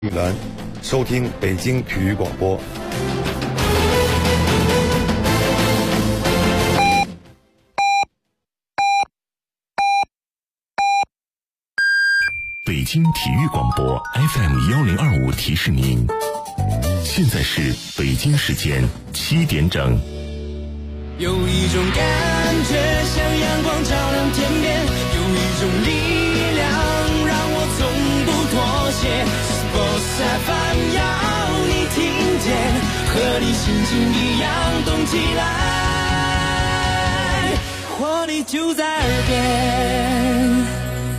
栏收听北京体育广播。 北京体育广播 FM1025提示您，现在是北京时间7点整。 有一种感觉像阳光照亮天边，有一种力量让我从不妥协。Sports FM 要你听见，和你心情一样动起来，活力就在耳边。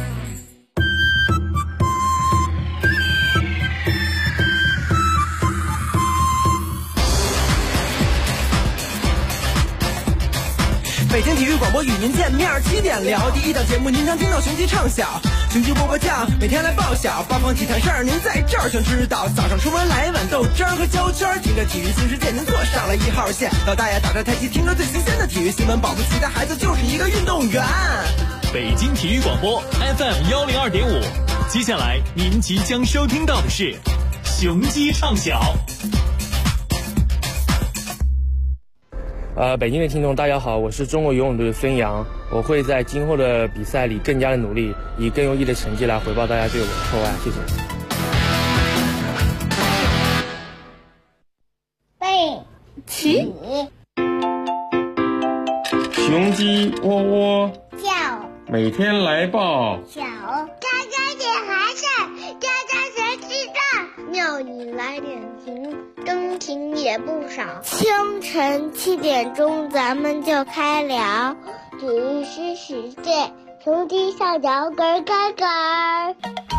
北京体育广播与您见面，7点聊第一档节目，您常听到雄鸡唱晓，雄鸡播播酱每天来报晓，八方体坛事儿您在这儿全知道。早上出门来碗豆汁儿和焦圈，听着体育新世界您坐上了1号线。老大爷打着太极，听着最新鲜的体育新闻，保不齐的孩子就是一个运动员。 北京体育广播 FM102.5，接下来您即将收听到的是雄鸡唱晓。 北京的听众大家好，我是中国游泳队的孙杨，我会在今后的比赛里更加的努力，以更优异的成绩来回报大家对我的厚爱，谢谢。 背起雄鸡窝窝叫， 每天来报小家家点孩子，家家谁知道，庙里来点情，灯情也不少。清晨7点钟咱们就开聊，体育新世界，雄鸡上脚咯咯咯。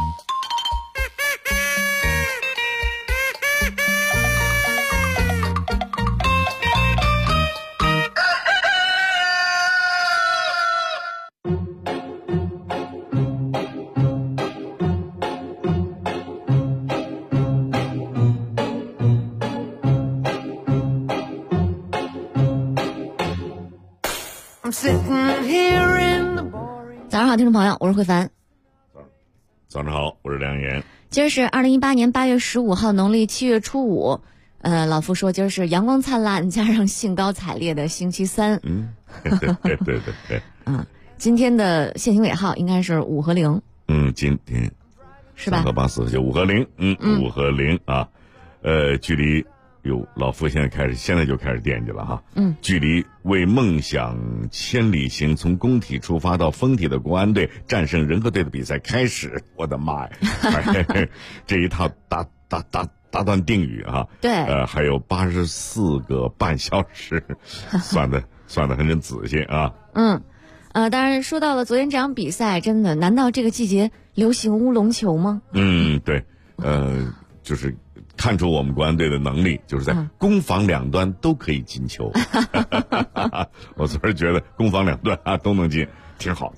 早上好，听众朋友，我是慧凡。 早上好，我是梁岩。 今儿是2018年8月15号，农历7月初5。老夫说今儿是阳光灿烂加上兴高采烈的星期三。 对。 今天的限行尾号应该是5和0。 今天是吧？3 和8、4和9，5和0。5和0啊。距离老夫现在就开始惦记了哈。距离为梦想千里行，从工体出发到丰体的国安队战胜仁和队的比赛开始，我的妈呀！这一套大段定语啊。 对。 还有84个半小时，算得很仔细啊。 当然说到了昨天这场比赛，真的，难道这个季节流行乌龙球吗？ 对，就是看出我们国安队的能力，就是在攻防两端都可以进球。我昨儿觉得攻防两端都能进，挺好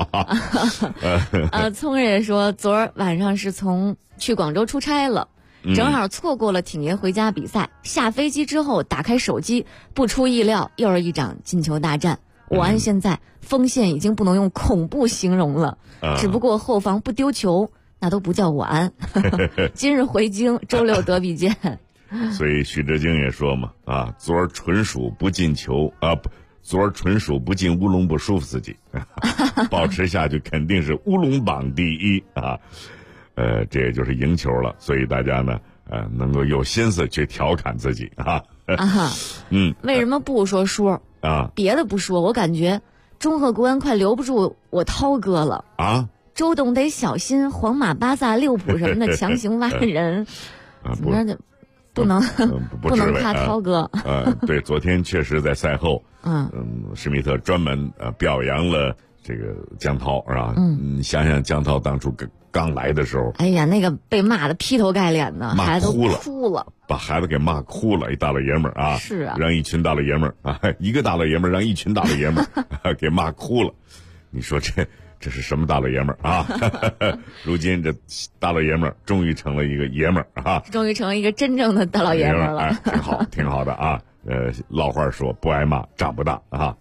啊。 聪儿也说，昨儿晚上是去广州出差了，正好错过了挺爷回家比赛。下飞机之后打开手机，不出意料又是一场进球大战。我安现在锋线已经不能用恐怖形容了，只不过后防不丢球，那都不叫我安。今日回京，周六德比见。 所以许志京也说嘛，昨儿纯属不进球昨儿纯属不进乌龙不舒服自己，保持下去肯定是乌龙榜第一啊。这也就是赢球了，所以大家呢能够有心思去调侃自己啊。 为什么不说输别的不说，我感觉中赫国安快留不住我涛哥了啊。周董得小心皇马、巴萨、利物浦什么的强行挖人，怎么着不能夸涛哥。 对，昨天确实在赛后，施密特专门表扬了这个江涛，是吧？你想想江涛当初刚来的时候， 哎呀，那个被骂的劈头盖脸的， 骂哭了， 把孩子给骂哭了，一大老爷们儿啊， 是啊， 让一群大老爷们儿一个大老爷们儿让一群大老爷们儿给骂哭了。你说这是什么大老爷们儿啊？如今这大老爷们儿终于成了一个爷们儿啊， 终于成了一个真正的大老爷们儿了， 挺好的啊。老话说不挨骂长不大啊。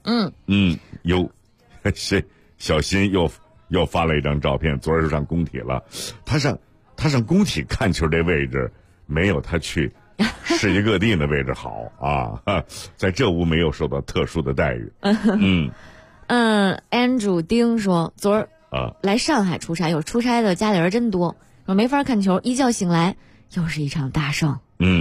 小新又发了一张照片，昨儿上工体了，他他上工体看球这位置没有他去世界各地的位置好啊，在这屋没有受到特殊的待遇。 Andrew 丁说，昨儿来上海出差，有出差的家里人真多，说没法看球，一觉醒来又是一场大胜。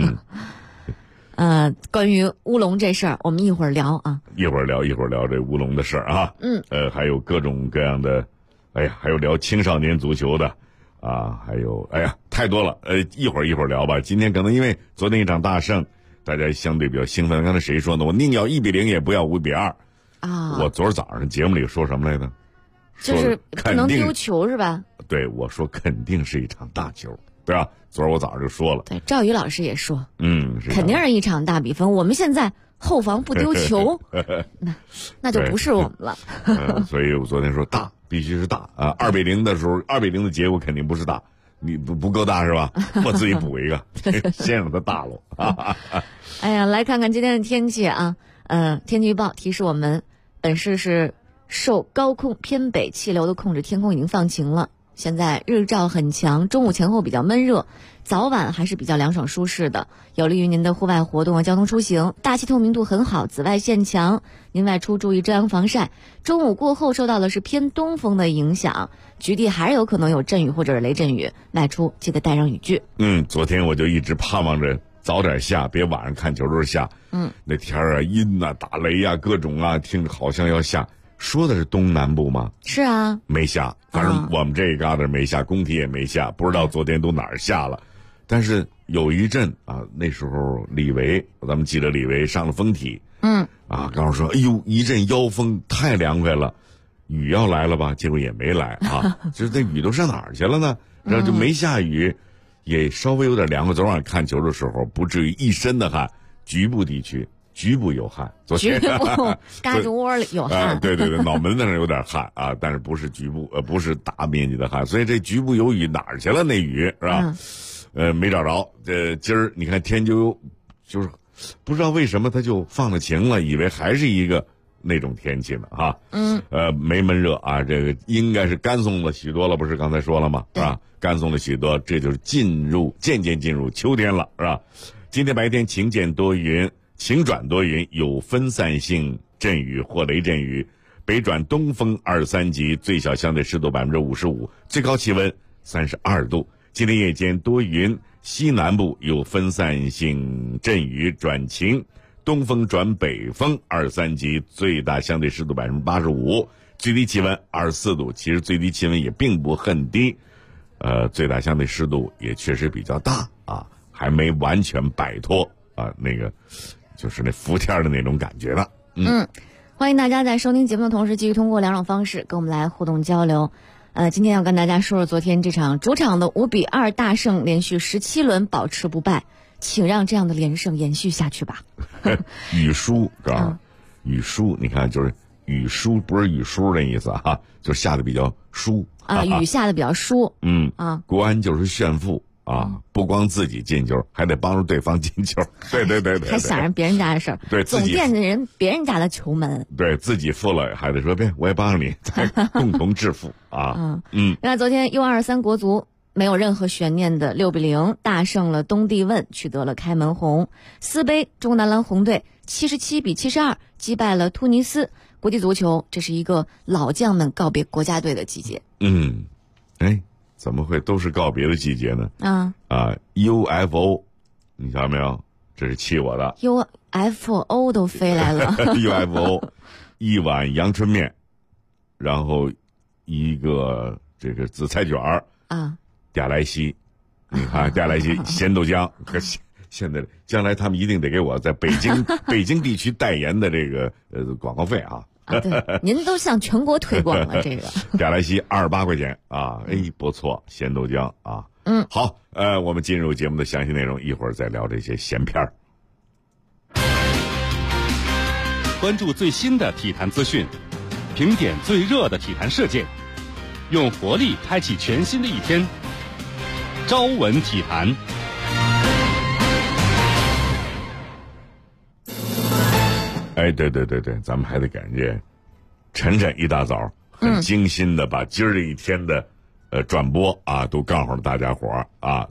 关于乌龙这事儿，我们一会儿聊啊。 一会儿聊这乌龙的事儿啊。还有各种各样的，还有聊青少年足球的啊，还有太多了。一会儿聊吧。今天可能因为昨天一场大胜，大家相对比较兴奋。刚才谁说呢？我宁要1-0也不要5-2啊！我昨儿早上节目里说什么来着？ 就是不能丢球是吧？ 对，我说肯定是一场大球，对吧？昨儿我早上就说了。 对，赵宇老师也说，肯定是一场大比分。我们现在后防不丢球，那就不是我们了。 所以我昨天说大必须是大啊！2-0的时候，2-0的结果肯定不是大，你不够大是吧？我自己补一个，先让它大喽。 哎呀，来看看今天的天气啊。天气预报提示我们，本市是受高空偏北气流的控制，天空已经放晴了。现在日照很强，中午前后比较闷热，早晚还是比较凉爽舒适的，有利于您的户外活动和交通出行。大气透明度很好，紫外线强，您外出注意遮阳防晒。中午过后受到的是偏东风的影响，局地还有可能有阵雨或者是雷阵雨，外出记得带上雨具。 昨天我就一直盼望着早点下，别晚上看球都是下。那天啊，阴啊，打雷啊，各种啊，听着好像要下。说的是东南部吗？是啊， 没下，反正我们这一旮瘩没下，工体也没下，不知道昨天都哪儿下了。但是有一阵啊，那时候李维，咱们记得李维上了风体，刚说，哎呦，一阵妖风，太凉快了，雨要来了吧？结果也没来啊，就是那雨都上哪儿去了呢？然后就没下雨，也稍微有点凉快。昨晚看球的时候，不至于一身的汗，局部地区。局部有汗， 局部嘎吱窝里有汗， 对，脑门子上有点汗啊，但是不是局部，不是大面积的汗，所以这局部有雨哪儿去了？那雨是吧？没找着。今儿你看天就是不知道为什么它就放了晴了，以为还是一个那种天气呢哈。没闷热啊，这个应该是干松了许多了，不是刚才说了吗？是吧？干松了许多，这就是渐渐进入秋天了，是吧？今天白天晴间多云。晴转多云，有分散性阵雨或雷阵雨，北转东风2-3级，最小相对湿度55%，最高气温32度。今天夜间多云，西南部有分散性阵雨转晴，东风转北风2-3级，最大相对湿度85%，最低气温24度。其实最低气温也并不很低，最大相对湿度也确实比较大啊，还没完全摆脱啊那个。就是那伏天的那种感觉了。 欢迎大家在收听节目的同时，继续通过2种方式跟我们来互动交流。今天要跟大家说说昨天这场主场的5-2大胜，连续17轮保持不败，请让这样的连胜延续下去吧。 雨疏是吧？雨疏，你看就是雨疏，不是雨疏的意思啊，就是下的比较疏啊，雨下的比较疏。 国安就是炫富。不光自己进球，还得帮助对方进球。对， 还想着别人家的事儿， 对， 总惦着别人家的球门。 对自己负了，还得说别，我也帮着你，共同致富啊。 那昨天U23国足没有任何悬念的6-0大胜了东帝汶，取得了开门红。斯杯中国男篮红队77-72击败了突尼斯。国际足球，这是一个老将们告别国家队的季节。 怎么会都是告别的季节呢？UFO， 你瞧没有？这是气我的。 UFO 都飞来了。 UFO， 一碗阳春面，然后一个这个紫菜卷儿嗲莱西，你看嗲莱西咸豆浆，现在将来他们一定得给我在北京地区代言的这个广告费啊。 对，您都向全国推广了这个。 嗲莱西28块钱啊，不错，咸豆浆啊。好，我们进入节目的详细内容，一会儿再聊这些闲篇儿。 关注最新的体坛资讯，评点最热的体坛事件，用活力开启全新的一天。朝闻体坛。 对，咱们还得感谢晨晨一大早很精心的把今儿这一天的转播啊，都告诉了大家伙儿啊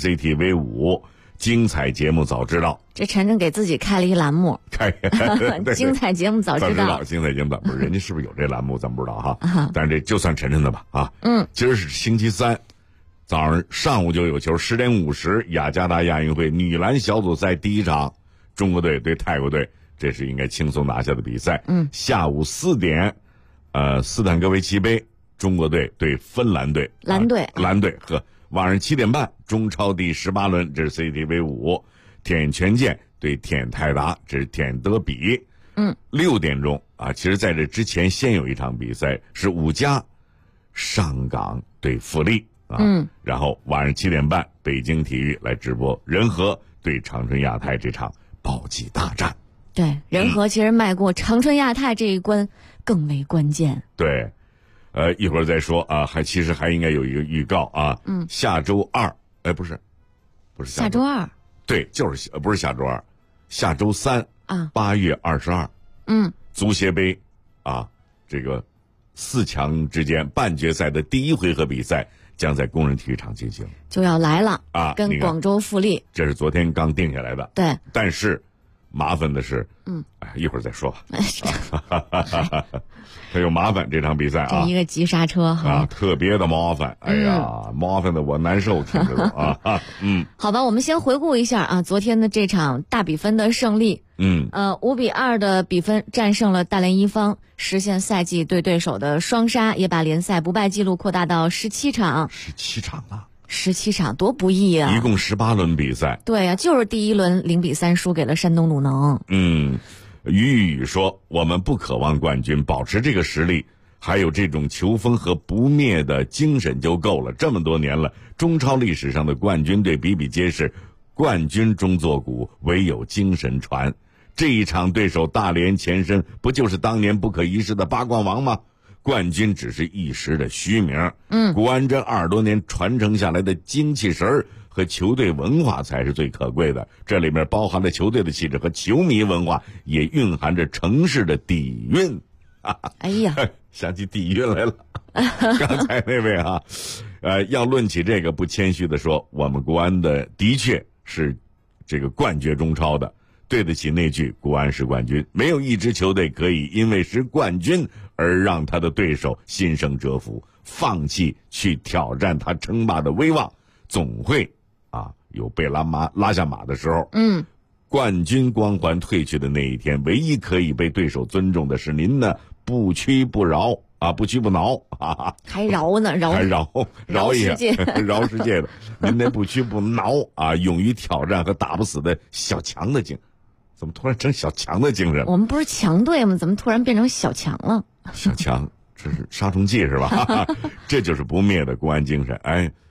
，CCTV5 精彩节目早知道。 这晨晨给自己开了一栏目，精彩节目早知道， 精彩节目不是人家是不是有这栏目咱不知道哈，但是这就算晨晨的吧啊。今儿是星期三，上午就有球，10点50，雅加达亚运会女篮小组赛第一场，中国队对泰国队，这是应该轻松拿下的比赛。下午4点，斯坦科维奇杯，中国队对芬兰队，蓝队和晚上7点半，中超第18轮，这是 CCTV5，铁人拳剑对铁人泰达，这是铁人德比。6点钟啊，其实在这之前先有一场比赛是5家上港对富力啊，然后晚上7点半，北京体育来直播仁和对长春亚泰这场保级大战。 对，仁和其实迈过长春亚泰这一关更为关键。 对。一会儿再说啊，其实还应该有一个预告啊。下周二，不是下周二， 对，就是不是下周二，下周3啊，8月22，足协杯啊，这个4强之间半决赛的第1回合比赛将在工人体育场进行， 就要来了啊， 跟广州富力， 这是昨天刚定下来的。 对， 但是麻烦的是，一会儿再说吧。很有麻烦这场比赛啊， 这一个急刹车啊，特别的麻烦。哎呀，麻烦的我难受，听着啊。 好吧，我们先回顾一下啊，昨天的这场大比分的胜利。5比2的比分战胜了大连一方，实现赛季对对手的双杀，也把联赛不败记录扩大到17场。 17场了。 17场多不易啊！ 一共18轮比赛。 对啊，就是第一轮0比3输给了山东鲁能。 于说，我们不渴望冠军，保持这个实力，还有这种球风和不灭的精神就够了。这么多年了，中超历史上的冠军队比比皆是，冠军中作古，唯有精神传。这一场对手大连前身，不就是当年不可一世的八冠王吗？冠军只是一时的虚名。国安这20多年传承下来的精气神儿和球队文化才是最可贵的，这里面包含了球队的气质和球迷文化，也蕴含着城市的底蕴。 哎呀， 想起底蕴来了。刚才那位啊，要论起这个，不谦虚的说，我们国安的确是这个冠绝中超的，对得起那句国安是冠军。没有一支球队可以因为是冠军而让他的对手心生折服，放弃去挑战他称霸的威望，总会有被拉下马的时候。冠军光环褪去的那一天，唯一可以被对手尊重的是您呢不屈不挠啊，不屈不挠啊， 还饶呢， 还饶一下，饶世界的您那不屈不挠啊，勇于挑战和打不死的小强的精，怎么突然成小强的精神？ 我们不是强队吗？怎么突然变成小强了？ 小强，这是杀虫剂是吧？这就是不灭的国安精神。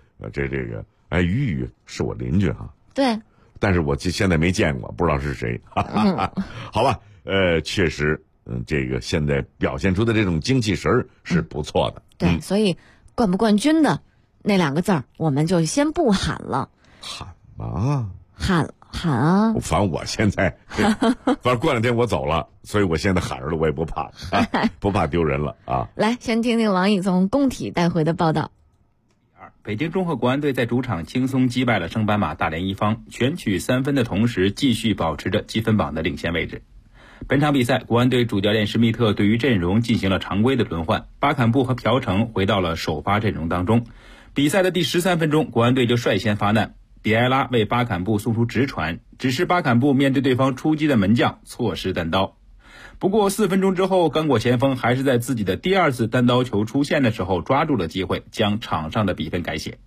于是我邻居哈。 对。 但是我现在没见过，不知道是谁。好吧，确实，这个现在表现出的这种精气神是不错的。 对，所以冠不冠军的那2个字儿，我们就先不喊了。 喊嘛？ 喊啊！ 反正我现在，反正过2天我走了，所以我现在喊着了，我也不怕，不怕丢人了啊。 来，先听听王毅从工体带回的报道。 北京中赫国安队在主场轻松击败了升班马大连一方，全取3分的同时，继续保持着积分榜的领先位置。本场比赛，国安队主教练施密特对于阵容进行了常规的轮换，巴坎布和朴成回到了首发阵容当中。比赛的第13分钟，国安队就率先发难，比埃拉为巴坎布送出直传，只是巴坎布面对对方出击的门将，错失单刀。不过4分钟之后，刚果前锋还是在自己的第2次单刀球出现的时候抓住了机会，将场上的比分改写。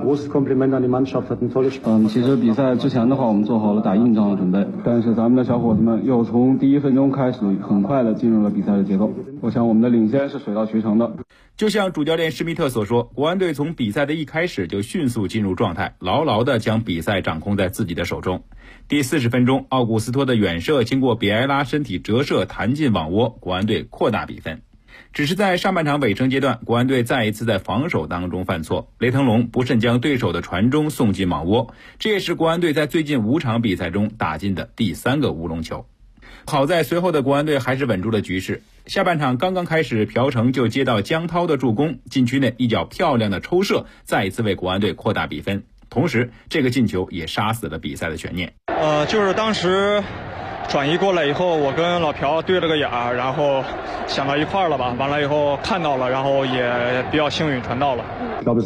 其实比赛之前的话，我们做好了打硬仗的准备，但是咱们的小伙子们又从第1分钟开始，很快的进入了比赛的节奏。我想我们的领先是水到渠成的。 就像主教练施密特所说，国安队从比赛的一开始就迅速进入状态，牢牢的将比赛掌控在自己的手中。第40分钟，奥古斯托的远射经过比埃拉身体折射弹进网窝，国安队扩大比分。只是在上半场尾声阶段，国安队再一次在防守当中犯错，雷腾龙不慎将对手的传中送进网窝，这也是国安队在最近5场比赛中打进的第3个乌龙球。 好在随后的国安队还是稳住了局势。下半场刚刚开始，朴成就接到江涛的助攻，禁区内一脚漂亮的抽射，再一次为国安队扩大比分。同时，这个进球也杀死了比赛的悬念。 就是当时转移过来以后，我跟老朴对了个眼，然后想到一块了吧，完了以后看到了，然后也比较幸运传到了。 我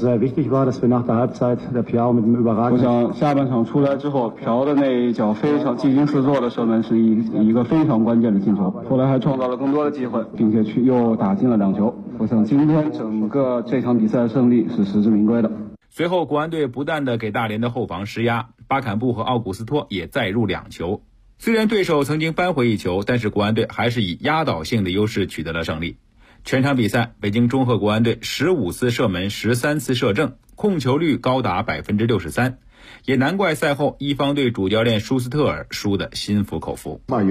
想下半场出来之后，朴的那一脚非常技惊四座的射门是一个非常关键的进球，后来还创造了更多的机会，并且又打进了2球。我想今天整个这场比赛的胜利是实至名归的。 随后国安队不断地给大连的后防施压，巴坎布和奥古斯托也再入2球。虽然对手曾经扳回1球，但是国安队还是以压倒性的优势取得了胜利。全场比赛，北京中赫国安队15次射门13次射正，控球率高达 63%， 也难怪赛后一方队主教练舒斯特尔输得心服口服。 说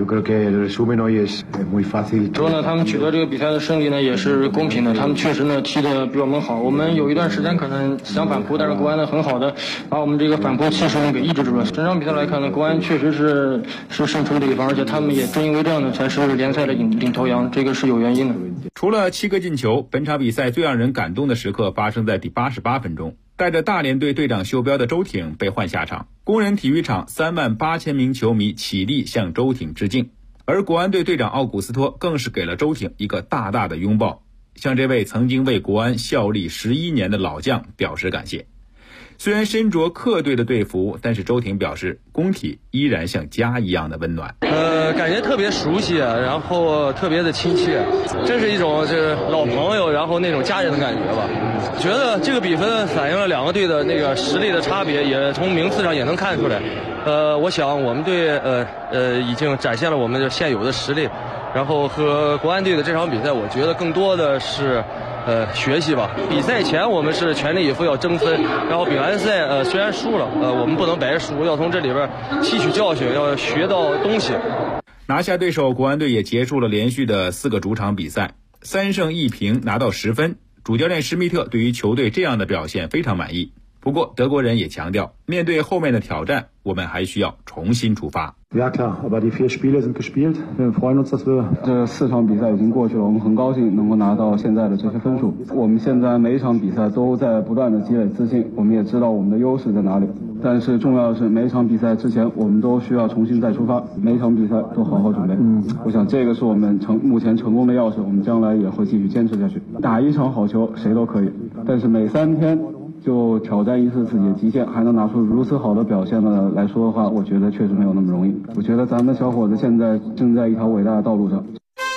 呢，他们取得这个比赛的胜利呢也是公平的，他们确实呢踢得比我们好。我们有一段时间可能想反扑，但是国安呢很好的把我们这个反扑气势给抑制住了。整场比赛来看呢，国安确实是胜出的一方，而且他们也正因为这样呢才是联赛的领头羊，这个是有原因的。 除了7个进球，本场比赛最让人感动的时刻发生在第88分钟。带着大连队队长袖标的周挺被换下场，工人体育场38000名球迷起立向周挺致敬，而国安队队长奥古斯托更是给了周挺一个大大的拥抱，向这位曾经为国安效力11年的老将表示感谢。虽然身着客队的队服，但是周挺表示工体依然像家一样的温暖。 感觉特别熟悉，然后特别的亲切，真是一种就是老朋友，然后那种家人的感觉吧。觉得这个比分反映了2个队的那个实力的差别，也从名次上也能看出来。我想我们队已经展现了我们现有的实力，然后和国安队的这场比赛，我觉得更多的是学习吧。比赛前我们是全力以赴要争分，然后比完赛虽然输了，我们不能白输，要从这里边吸取教训，要学到东西。 拿下对手，国安队也结束了连续的4个主场比赛，3胜1平拿到10分。主教练施密特对于球队这样的表现非常满意。不过德国人也强调，面对后面的挑战，我们还需要重新出发。 Ja klar, aber die 4 Spiele sind gespielt. Wir freuen uns, dass wir 这4场比赛已经过去了，我们很高兴能够拿到现在的这些分数。我们现在每一场比赛都在不断的积累自信，我们也知道我们的优势在哪里。但是重要的是，每一场比赛之前，我们都需要重新再出发，每一场比赛都好好准备。我想这个是我们目前成功的钥匙，我们将来也会继续坚持下去。打一场好球谁都可以，但是每3天就挑战一次自己的极限，还能拿出如此好的表现呢来说的话，我觉得确实没有那么容易。我觉得咱们小伙子现在正在一条伟大的道路上。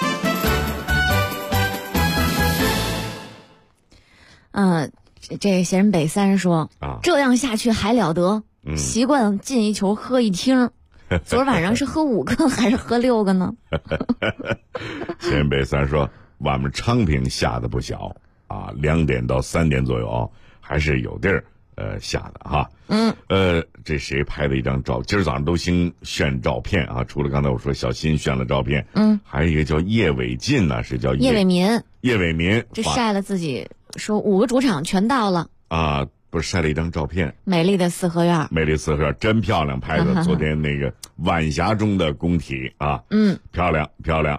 这闲人北三说这样下去还了得，习惯进1球喝1听。昨晚上是喝5个还是喝6个呢？ 闲人北三说我们昌平下的不小啊，2点到3点左右还是有地儿下的哈。这谁拍的一张照？今儿早上都兴炫照片啊，除了刚才我说小新炫了照片，还有一个叫叶伟进呢，是叫叶伟民。 叶伟民这晒了自己说5个主场全到了啊，不是晒了一张照片， 美丽的4合院， 美丽4合院真漂亮，拍的昨天那个晚霞中的工体啊，漂亮漂亮，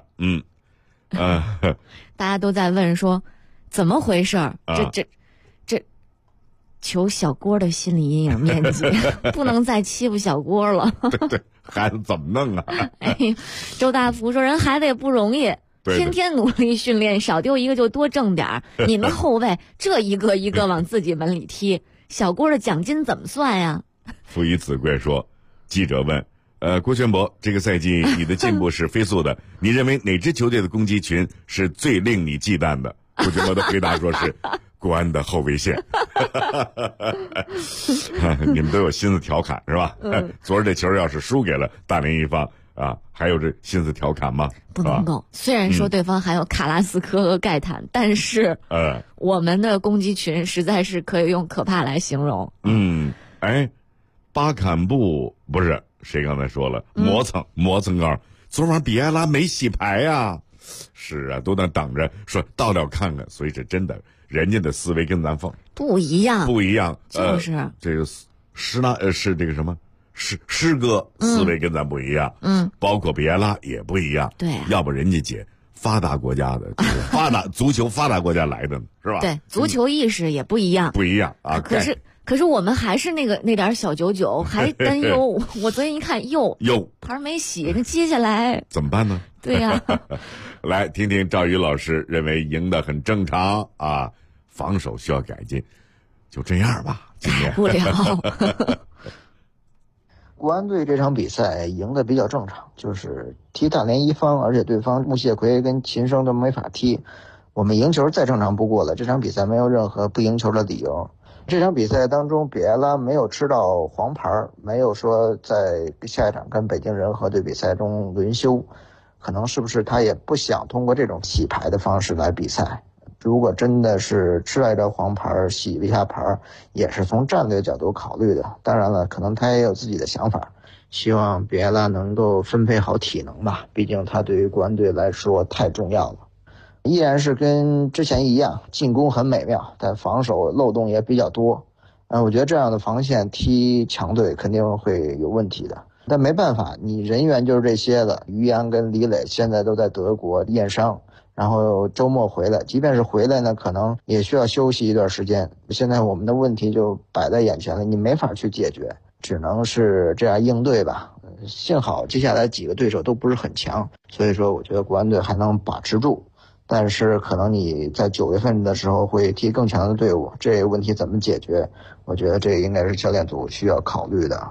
大家都在问说怎么回事儿？这求小郭的心理阴影面积，不能再欺负小郭了。 对，孩子怎么弄啊？ 周大福说人孩子也不容易。天天努力训练，少丢1个就多挣点儿。你们后卫这一个一个往自己门里踢，小郭的奖金怎么算呀？ 父以子贵说，记者问，郭全博，这个赛季你的进步是飞速的，你认为哪支球队的攻击群是最令你忌惮的？郭全博的回答说是国安的后卫线。你们都有心思调侃是吧？昨儿这球要是输给了大连一方还有这心思调侃吗？ 不能够。虽然说对方还有卡拉斯科和盖坦，但是我们的攻击群实在是可以用可怕来形容。 巴坎布不是谁刚才说了，磨蹭高，昨晚比埃拉没洗牌呀。是啊，都在等着说到了看看，所以这真的人家的思维跟咱不一样， 就是这个是这个什么诗歌思维跟咱不一样，包括比埃拉也不一样， 对， 要不人家姐发达国家的，足球发达国家来的，是吧？ 对，足球意识也不一样， 不一样啊。 可是我们还是那点小99，还担忧。我昨天一看，牌没洗，那接下来怎么办呢？ 对呀， 来听听赵宇老师认为赢得很正常啊，防守需要改进，就这样吧， 改不了。 国安队这场比赛赢得比较正常，就是踢大连一方，而且对方穆谢奎跟秦升都没法踢，我们赢球再正常不过了。这场比赛没有任何不赢球的理由。这场比赛当中，比埃拉没有吃到黄牌，没有说在下一场跟北京人和对比赛中轮休，可能是不是他也不想通过这种洗牌的方式来比赛。如果真的是吃了一张黄牌，洗了一下牌，也是从战略角度考虑的。当然了，可能他也有自己的想法，希望比埃拉能够分配好体能吧，毕竟他对于国安队来说太重要了。依然是跟之前一样，进攻很美妙，但防守漏洞也比较多。我觉得这样的防线踢强队肯定会有问题的。但没办法，你人员就是这些了。于洋跟李磊现在都在德国验伤，然后周末回来，即便是回来呢，可能也需要休息一段时间。现在我们的问题就摆在眼前了，你没法去解决，只能是这样应对吧。幸好接下来几个对手都不是很强，所以说我觉得国安队还能把持住。但是可能你在9月份的时候会踢更强的队伍，这个问题怎么解决？我觉得这应该是教练组需要考虑的。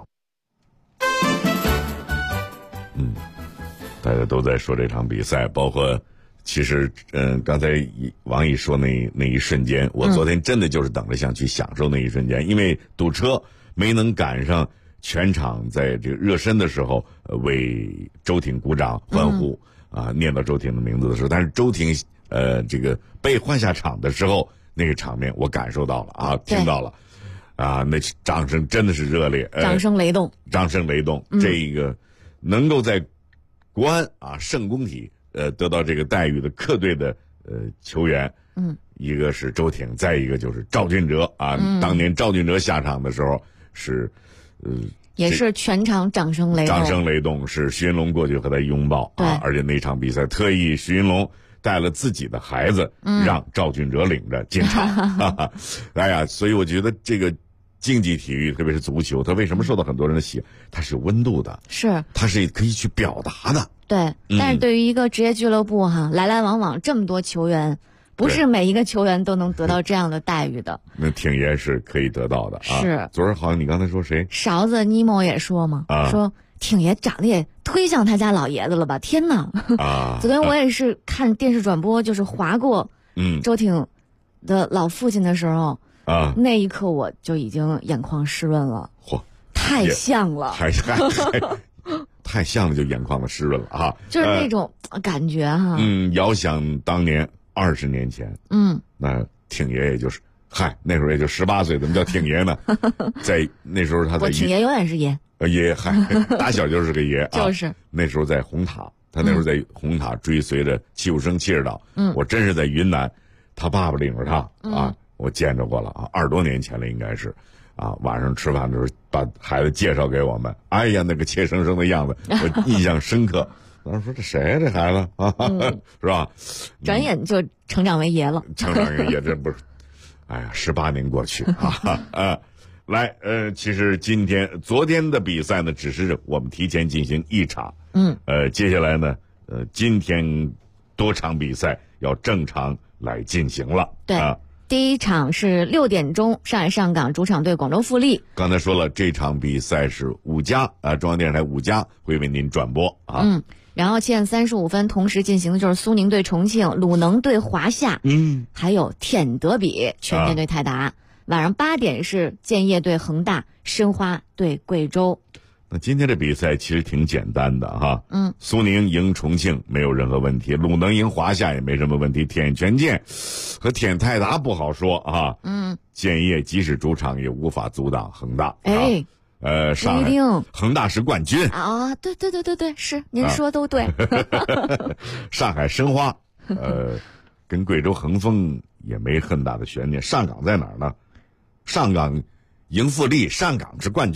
大家都在说这场比赛，包括其实刚才王毅说那一瞬间，我昨天真的就是等着想去享受那一瞬间，因为堵车没能赶上全场在这个热身的时候为周挺鼓掌欢呼。念到周挺的名字的时候，但是周挺这个被换下场的时候，那个场面我感受到了啊，听到了啊，那掌声真的是热烈， 掌声雷动， 这个能够在国安圣工体得到这个待遇的客队的球员，一个是周挺，再一个就是赵俊哲啊，当年赵俊哲下场的时候是也是全场掌声雷动，是徐云龙过去和他拥抱啊！而且那场比赛特意徐云龙带了自己的孩子，让赵俊哲领着进场。哎呀，所以我觉得这个竞技体育，特别是足球，它为什么受到很多人的喜爱？它是有温度的，它是可以去表达的。 对，但是对于一个职业俱乐部来来往往这么多球员。不是每一个球员都能得到这样的待遇的。 那挺爷是可以得到的啊。 是。 昨儿好像你刚才说谁？ 勺子尼莫也说嘛，说挺爷长得也忒像他家老爷子了吧？天哪！昨天我也是看电视转播，就是划过周挺的老父亲的时候，那一刻我就已经眼眶湿润了。 嚯， 太像了， 太像了，就眼眶的湿润了啊！ 就是那种感觉哈。 遥想当年。20年前，那挺爷也就是，那时候也就18岁，怎么叫挺爷呢？在那时候他在挺爷永远是爷， 爷打小就是个爷啊。 就是那时候在红塔，他那时候在红塔追随着戚务生、戚指导。我真是在云南，他爸爸领着他我见着过了20多年前了，应该是晚上吃饭的时候把孩子介绍给我们，哎呀，那个怯生生的样子，我印象深刻。当时说这谁呀？这孩子是吧？ 转眼就成长为爷了。 成长为爷，这不是？哎呀，18年过去来，其实昨天的比赛呢，只是我们提前进行一场。接下来呢，今天多场比赛要正常来进行了。 对。第一场是6点钟，上海上港主场对广州富力。 刚才说了，这场比赛是5家中央电视台5家会为您转播啊。 然后7点35分同时进行的就是苏宁对重庆、鲁能对华夏，还有天德比全天对泰达。晚上8点是建业对恒大，申花对贵州。 那今天这比赛其实挺简单的哈，苏宁赢重庆没有任何问题，鲁能赢华夏也没什么问题，天权健和天泰达不好说啊，建业即使主场也无法阻挡恒大。上海恒大是冠军啊！对，是您说都对。 上海申花，跟贵州恒丰也没很大的悬念。上港在哪儿呢？上港赢富力，上港是冠军。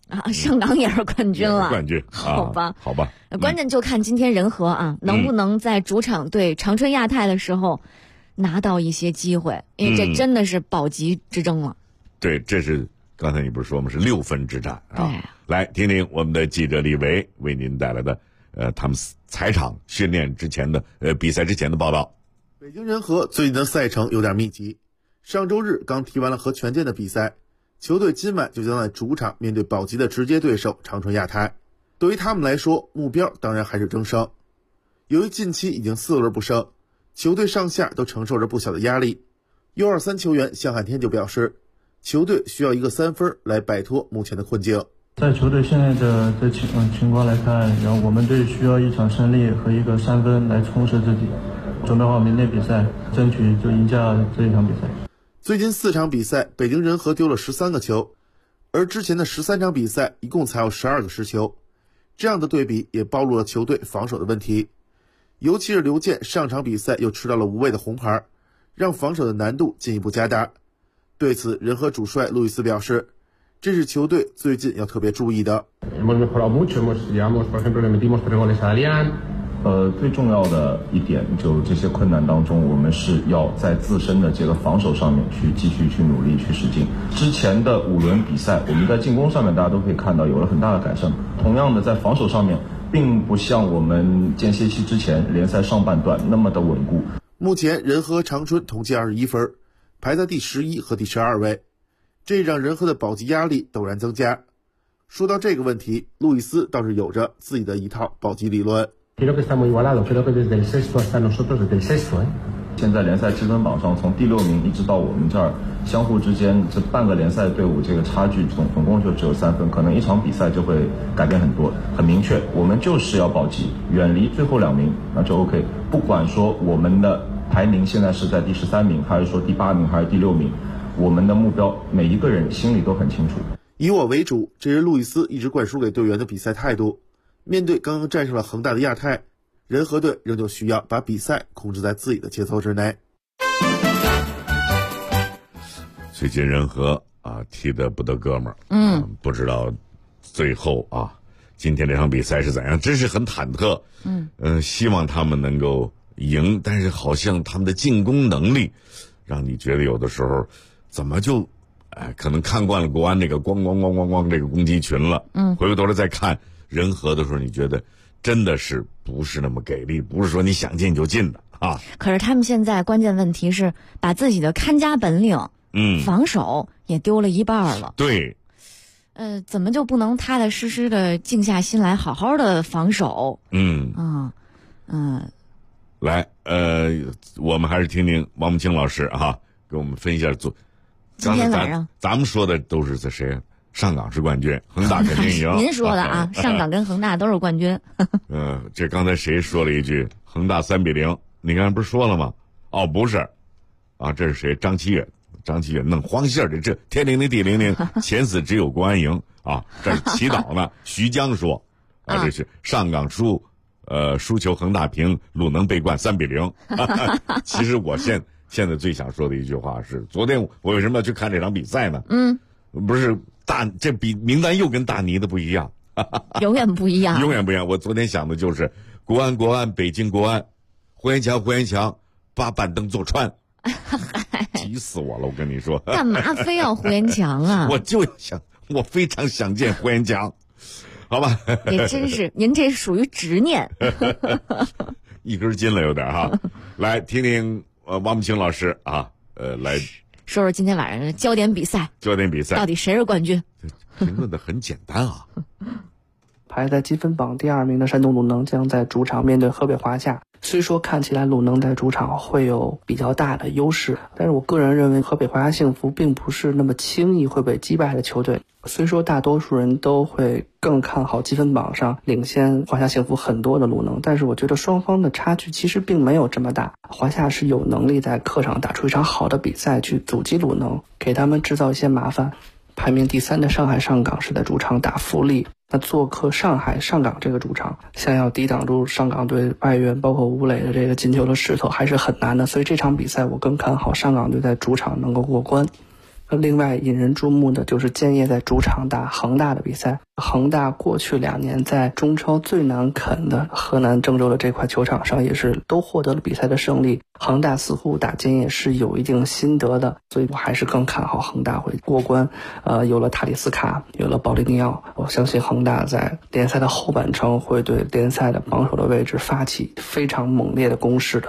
啊，上港也是冠军了， 冠军， 好吧， 好吧。 关键就看今天人和啊，能不能在主场对长春亚泰的时候拿到一些机会，因为这真的是保级之争了。 对，这是刚才你不是说吗？是6分之战啊！来听听我们的记者李维为您带来的他们踩场训练之前的比赛之前的报道。 北京人和最近的赛程有点密集，上周日刚踢完了和权健的比赛，球队今晚就将在主场面对保级的直接对手长春亚泰。对于他们来说，目标当然还是争胜。由于近期已经4轮不胜，球队上下都承受着不小的压力。U23球员向汉天就表示，球队需要一个3分来摆脱目前的困境。 在球队现在的情况来看，然后我们队需要一场胜利和一个3分来充实自己，准备好明天比赛，争取就赢下这一场比赛。 最近4场比赛，北京人和丢了13个球，而之前的13场比赛一共才有12个失球。这样的对比也暴露了球队防守的问题，尤其是刘健上场比赛又吃到了无谓的红牌，让防守的难度进一步加大。对此，人和主帅路易斯表示，这是球队最近要特别注意的。 最重要的一点，就这些困难当中，我们是要在自身的这个防守上面去继续去努力去使劲。之前的5轮比赛，我们在进攻上面大家都可以看到有了很大的改善，同样的在防守上面并不像我们间歇期之前联赛上半段那么的稳固。 目前人和长春同计21分，排在第11和第12位，这让人和的保级压力陡然增加。说到这个问题，路易斯倒是有着自己的一套保级理论。 现在联赛积分榜上，从第6名一直到我们这儿，相互之间这半个联赛队伍这个差距总共就只有3分，可能一场比赛就会改变很多。很明确，我们就是要保级，远离最后2名，那就 OK。不管说我们的排名现在是在第13名，还是说第8名，还是第6名，我们的目标每一个人心里都很清楚。 以我为主，这是路易斯一直灌输给队员的比赛态度。面对刚刚战胜了恒大的亚泰，人和队仍旧需要把比赛控制在自己的节奏之内。 最近人和踢得不得哥们儿，不知道最后今天这场比赛是怎样，真是很忐忑。希望他们能够赢，但是好像他们的进攻能力让你觉得有的时候怎么就可能看惯了国安那个咣咣咣咣咣这个攻击群了，回过头来再看人和的时候，你觉得真的是不是那么给力，不是说你想进就进的啊。 可是他们现在关键问题是把自己的看家本领，防守也丢了一半了。 对， 怎么就不能踏踏实实的静下心来，好好的防守？ 来，我们还是听听王木青老师给我们分析一下。 今天晚上咱们说的都是在谁？上港是冠军，恒大肯定赢。 您说的上港跟恒大都是冠军。 这刚才谁说了一句恒大3-0？你刚才不是说了吗？不是，这是谁？张启远弄黄线的，这天灵灵地灵灵，前死只有国安赢这是祈祷呢。徐江说这是上港输球恒大平，鲁能被冠3-0。其实我现在最想说的一句话是，昨天我为什么要去看这场比赛呢？不是这比名单又跟大泥的不一样， 永远不一样， 永远不一样。我昨天想的就是国安，北京国安，胡延强把板凳坐穿，急死我了！我跟你说， 干嘛非要胡延强啊？ 我非常想见胡延强，好吧？ 也真是，您这属于执念， 一根筋了有点哈。来听听王木青老师来说说今天晚上的焦点比赛到底谁是冠军？ 评论的很简单排在积分榜第2名的山东鲁能将在主场面对河北华夏。虽说看起来鲁能在主场会有比较大的优势，但是我个人认为河北华夏幸福并不是那么轻易会被击败的球队。虽说大多数人都会更看好积分榜上领先华夏幸福很多的鲁能，但是我觉得双方的差距其实并没有这么大。华夏是有能力在客场打出一场好的比赛去阻击鲁能，给他们制造一些麻烦。排名第3的上海上港是在主场打富力，那做客上海上港这个主场，想要抵挡住上港队外援包括吴磊的这个进球的势头还是很难的，所以这场比赛我更看好上港队在主场能够过关。 另外引人注目的就是建业在主场打恒大的比赛。恒大过去2年在中超最难啃的河南郑州的这块球场上也是都获得了比赛的胜利。恒大似乎打建业是有一定心得的，所以我还是更看好恒大会过关。有了塔利斯卡，有了保利尼奥，我相信恒大在联赛的后半程会对联赛的榜首的位置发起非常猛烈的攻势的。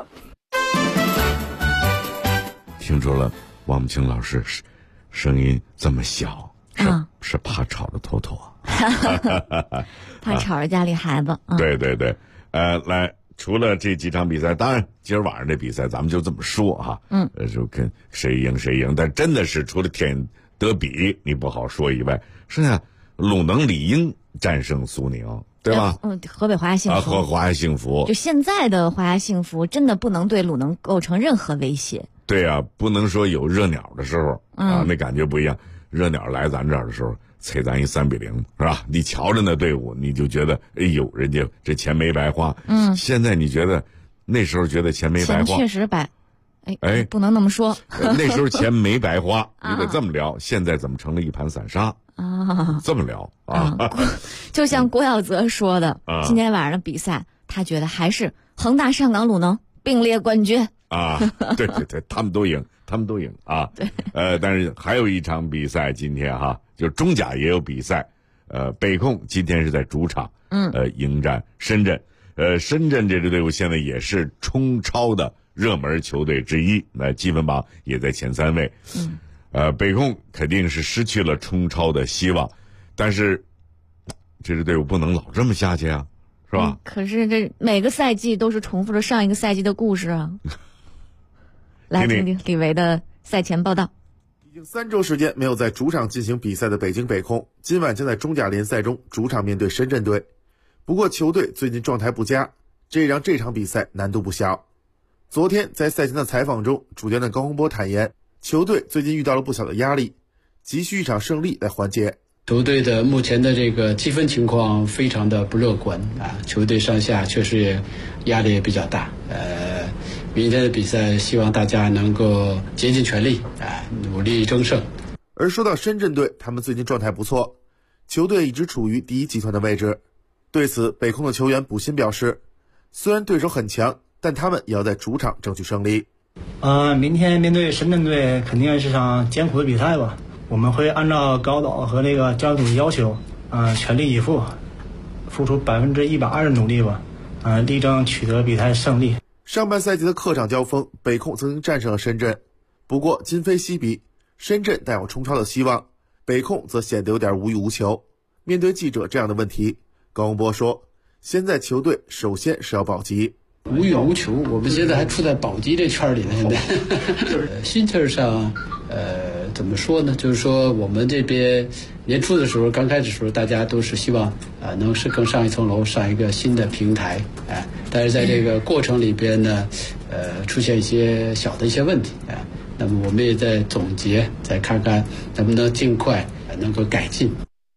听出了王木青老师声音这么小，是怕吵着头头怕吵着家里孩子。 对对对，来，除了这几场比赛，当然今儿晚上这比赛咱们就这么说哈，就跟谁赢谁赢，但真的是除了天德比你不好说以外，剩下鲁能理应战胜苏宁，对吧？ 河北华夏幸福和华夏幸福， 就现在的华夏幸福真的不能对鲁能构成任何威胁。 对啊，不能说有热鸟的时候那感觉不一样。热鸟来咱这儿的时候，催咱一3-0，是吧？你瞧着那队伍，你就觉得哎呦，人家这钱没白花。现在你觉得那时候觉得钱没白花， 钱确实白，不能那么说。 那时候钱没白花，你得这么聊。现在怎么成了一盘散沙啊？这么聊啊？ 就像郭耀泽说的，今天晚上的比赛，他觉得还是恒大、上港、鲁能并列冠军。 对对对，他们都赢啊！对，但是还有一场比赛，今天就中甲也有比赛，北控今天是在主场，迎战深圳，深圳这支队伍现在也是冲超的热门球队之一，那积分榜也在前3位，北控肯定是失去了冲超的希望，但是这支队伍不能老这么下去啊，是吧？ 可是这每个赛季都是重复着上一个赛季的故事啊。来听听李维的赛前报道。 已经3周时间没有在主场进行比赛的北京北控，今晚将在中甲联赛中主场面对深圳队。不过球队最近状态不佳，这也让这场比赛难度不小。昨天在赛前的采访中，主教练高洪波坦言，球队最近遇到了不小的压力，急需一场胜利来缓解。 球队的目前的这个积分情况非常的不乐观球队上下确实压力也比较大。明天的比赛希望大家能够竭尽全力努力争胜。 而说到深圳队，他们最近状态不错，球队一直处于第一集团的位置。对此，北控的球员卜鑫表示，虽然对手很强，但他们也要在主场争取胜利。 明天面对深圳队肯定是场艰苦的比赛吧，我们会按照高导和这个教练组的要求，全力以赴，付出120%努力吧，力争取得比赛胜利。 上半赛季的客场交锋，北控曾经战胜了深圳，不过今非昔比，深圳带有冲超的希望，北控则显得有点无欲无求。面对记者这样的问题，高洪波说，现在球队首先是要保级。 无欲无求，我们现在还处在保级这圈里呢。现在心气上怎么说呢，就是说我们这边年初的时候，刚开始的时候大家都是希望能是更上一层楼，上一个新的平台但是在这个过程里边呢出现一些小的一些问题那么我们也在总结，再看看能不能尽快能够改进。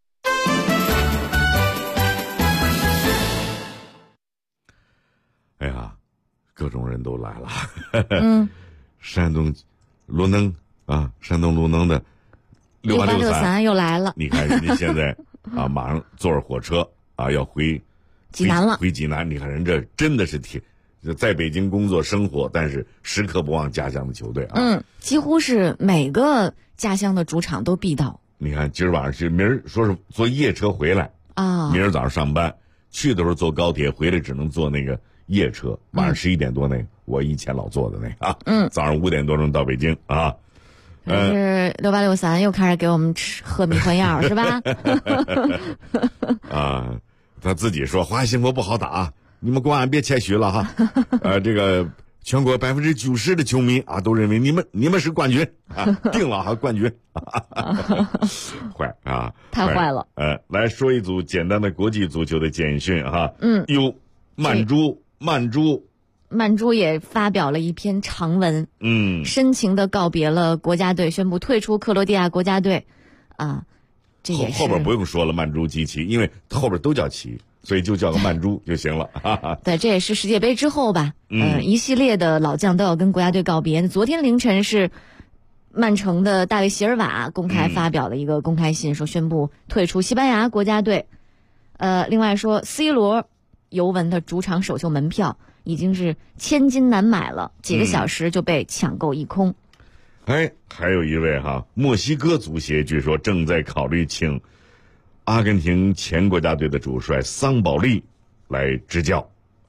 哎呀，各种人都来了。山东鲁能山东鲁能的 6863又来了。 你看人家现在马上坐着火车要回济南了。 回济南，你看人这真的是在北京工作生活，但是时刻不忘家乡的球队几乎是每个家乡的主场都必到。 你看今儿晚上是明儿说是坐夜车回来明儿早上上班，去的时候坐高铁，回来只能坐那个夜车，晚上11点多那个，我以前老坐的那个早上5点多钟到北京可是6863又开始给我们喝迷魂药是吧？ 他自己说华夏幸福不好打，你们国安别谦虚了这个全国90%的球迷都认为你们是冠军定了冠军坏太坏了。 来说一组简单的国际足球的简讯有曼珠也发表了一篇长文，深情地告别了国家队，宣布退出克罗地亚国家队这也是后边不用说了，曼珠集齐，因为后边都叫齐，所以就叫个曼珠就行了对，这也是世界杯之后吧一系列的老将都要跟国家队告别。昨天凌晨是曼城的大卫席尔瓦公开发表了一个公开信，说宣布退出西班牙国家队。另外说 C 罗尤文的主场首秀门票已经是千金难买了，几个小时就被抢购一空。 还有一位墨西哥足协据说正在考虑请阿根廷前国家队的主帅桑保利来执教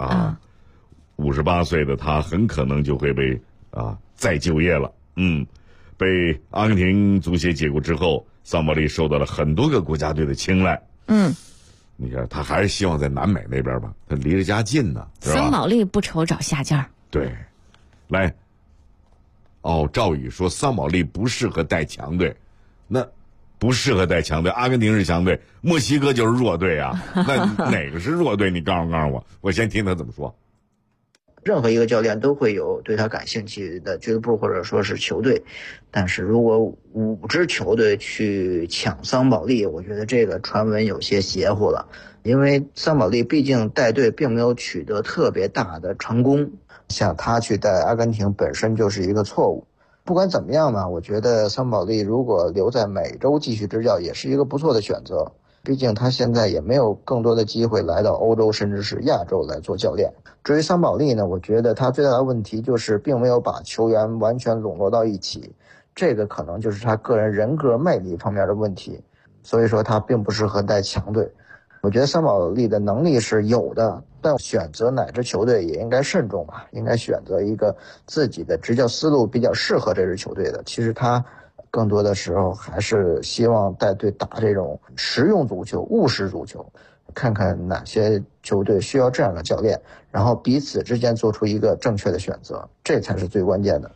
58岁的他很可能就会被再就业了。被阿根廷足协解雇之后，桑保利受到了很多个国家队的青睐。你看他还是希望在南美那边吧，他离着家近呢，是吧？ 桑保利不愁找下家。 对，来，赵宇说桑保利不适合带强队，那不适合带强队，阿根廷是强队，墨西哥就是弱队啊，那哪个是弱队？你告诉我，我先听他怎么说。 任何一个教练都会有对他感兴趣的俱乐部或者说是球队，但是如果5支球队去抢桑保利，我觉得这个传闻有些邪乎了，因为桑保利毕竟带队并没有取得特别大的成功，像他去带阿根廷本身就是一个错误。不管怎么样呢，我觉得桑保利如果留在美洲继续执教也是一个不错的选择，毕竟他现在也没有更多的机会来到欧洲甚至是亚洲来做教练。至于桑保利呢，我觉得他最大的问题就是并没有把球员完全笼络到一起，这个可能就是他个人人格魅力方面的问题，所以说他并不适合带强队。我觉得桑保利的能力是有的，但选择哪支球队也应该慎重吧，应该选择一个自己的执教思路比较适合这支球队的。其实他更多的时候还是希望带队打这种实用足球、务实足球，看看哪些球队需要这样的教练，然后彼此之间做出一个正确的选择，这才是最关键的。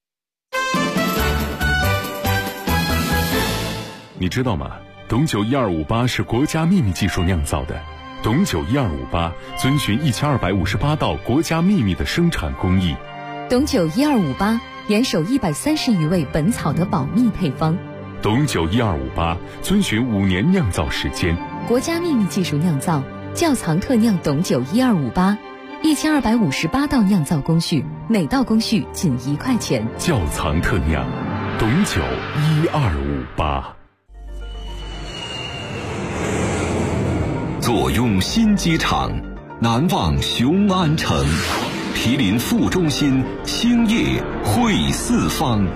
你知道吗？董酒1258是国家秘密技术酿造的。董酒1258遵循1258道国家秘密的生产工艺。 董酒1258严守130余味本草的保密配方。 董酒1258遵循5年酿造时间， 国家秘密技术酿造，窖藏特酿董酒1258，1258道酿造工序，每道工序仅1块钱。 窖藏特酿，董酒1258。 坐拥新机场，难忘雄安城，毗邻副中心，兴业汇四方。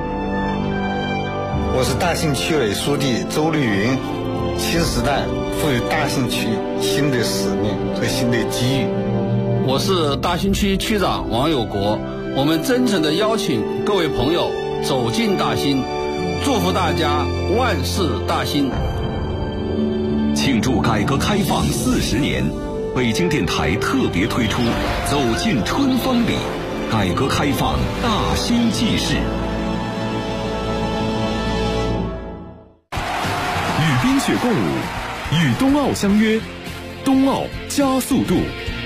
我是大兴区委书记周绿云，新时代赋予大兴区新的使命和新的机遇。 我是大兴区区长王有国，我们真诚地邀请各位朋友走进大兴，祝福大家万事大兴。 庆祝改革开放40年，北京电台特别推出走进春风里，改革开放大兴纪事。 与冰雪共舞，与冬奥相约，冬奥加速度。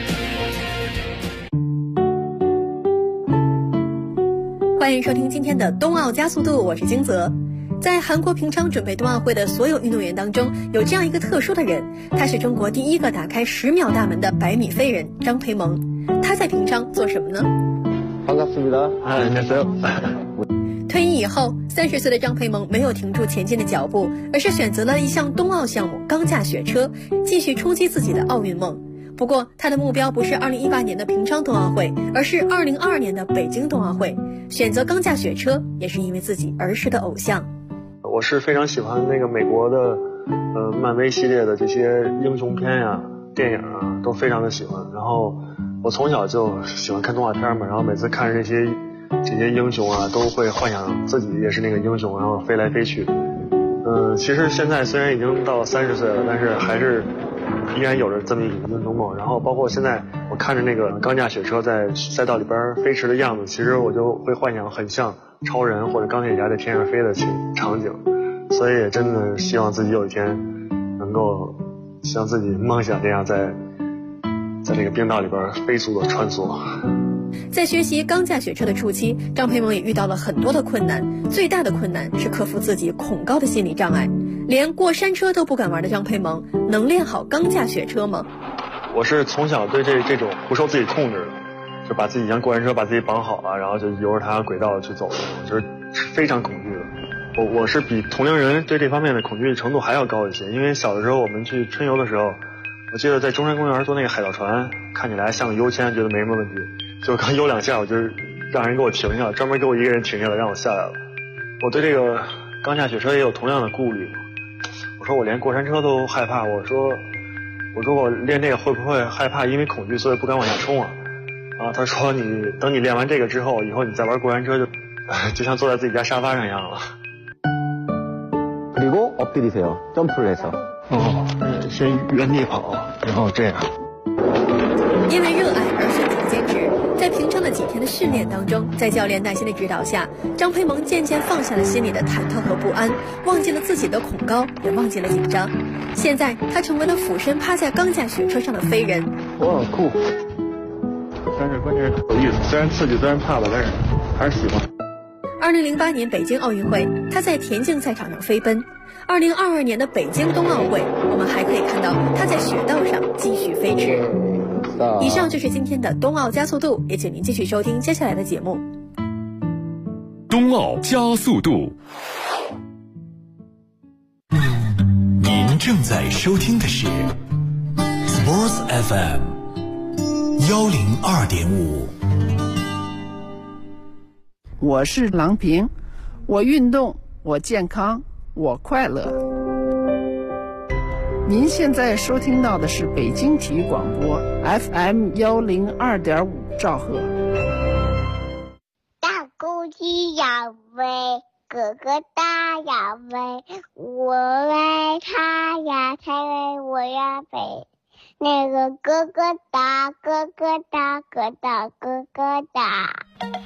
欢迎收听今天的冬奥加速度，我是金泽。在韩国平昌准备冬奥会的所有运动员当中，有这样一个特殊的人，他是中国第一个打开10秒大门的100米飞人张培萌。他在平昌做什么呢？退役以后，30岁的张培萌没有停住前进的脚步，而是选择了一项冬奥项目钢架雪车，继续冲击自己的奥运梦。不过他的目标不是2018年的平昌冬奥会，而是2022年的北京冬奥会。选择钢架雪车也是因为自己儿时的偶像。 我是非常喜欢那个美国的漫威系列的这些英雄片呀、电影啊，都非常的喜欢。然后我从小就喜欢看动画片嘛，然后每次看这些英雄啊，都会幻想自己也是那个英雄，然后飞来飞去。其实现在虽然已经到30岁了，但是还是依然有着这么一种英雄梦。然后包括现在我看着那个钢架雪车在赛道里边飞驰的样子，其实我就会幻想很像超人或者钢铁侠在天上飞的场景。所以也真的希望自己有一天能够像自己梦想那样在这个冰道里边飞速的穿梭。 在学习钢架雪车的初期，张培萌也遇到了很多的困难，最大的困难是克服自己恐高的心理障碍。连过山车都不敢玩的张培萌，能练好钢架雪车吗？ 我是从小对这种不受自己控制的，就把自己像过山车把自己绑好了，然后就由着它轨道去走，就是非常恐惧的。我是比同龄人对这方面的恐惧程度还要高一些，因为小的时候我们去春游的时候，我记得在中山公园坐那个海盗船，看起来像个优签，觉得没什么问题，就刚游2下，我就让人给我停下了，专门给我一个人停下来让我下来了。我对这个钢架雪车也有同样的顾虑，我说我连过山车都害怕，我说我练这个会不会害怕因为恐惧所以不敢往下冲啊？他说等你练完这个之后，以后你再玩过山车就像坐在自己家沙发上一样了。 그리고 엎드리세요. 점프를 해서. 先原地跑，然后这样。 因为热爱而选择坚持，在平常的几天的训练当中，在教练耐心的指导下，张培萌渐渐放下了心里的忐忑和不安，忘记了自己的恐高，也忘记了紧张。现在他成为了俯身趴在钢架雪车上的飞人。 我很酷，但是关键是有意思，虽然刺激，虽然怕吧，但是还是喜欢。 2008年北京奥运会，他在田径赛场上飞奔。2022年的北京冬奥会，我们还可以看到他在雪道上继续飞驰。以上就是今天的冬奥加速度，也请您继续收听接下来的节目。 冬奥加速度。 您正在收听的是 Sports FM 102.5。 我是郎平，我运动，我健康，我快乐。您现在收听到的是北京体育广播 FM 102.5兆赫。 大公鸡要飞，哥哥大要飞，我为他呀，才为我呀飞。那个哥哥大，哥哥大，哥大，哥哥大。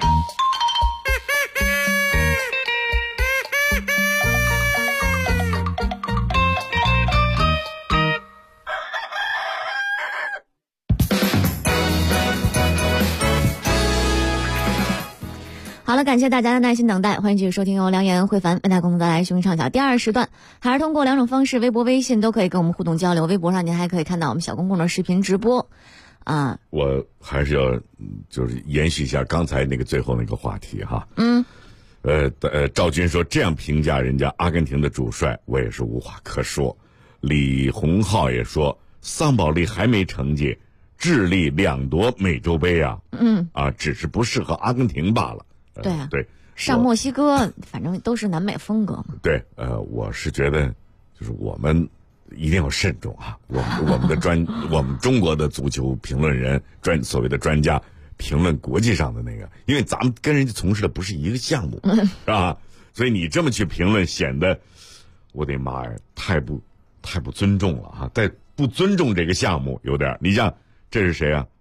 好了，感谢大家的耐心等待，欢迎继续收听由梁岩、慧凡为大家共同带来胸唱小第二时段，还是通过2种方式，微博、微信都可以跟我们互动交流。微博上您还可以看到我们小公共的视频直播啊。 我还是要就是延续一下刚才那个最后那个话题哈。赵军说这样评价人家阿根廷的主帅，我也是无话可说。李洪浩也说桑保利还没成绩，智利2夺美洲杯啊，只是不适合阿根廷罢了。 对啊， 对， 上墨西哥反正都是南美风格嘛。 对，我是觉得就是我们一定要慎重啊。我们中国的足球评论人所谓的专家评论国际上的那个，因为咱们跟人家从事的不是一个项目，是吧？所以你这么去评论，显得我的妈呀，太不尊重了哈！在不尊重这个项目有点。你像这是谁啊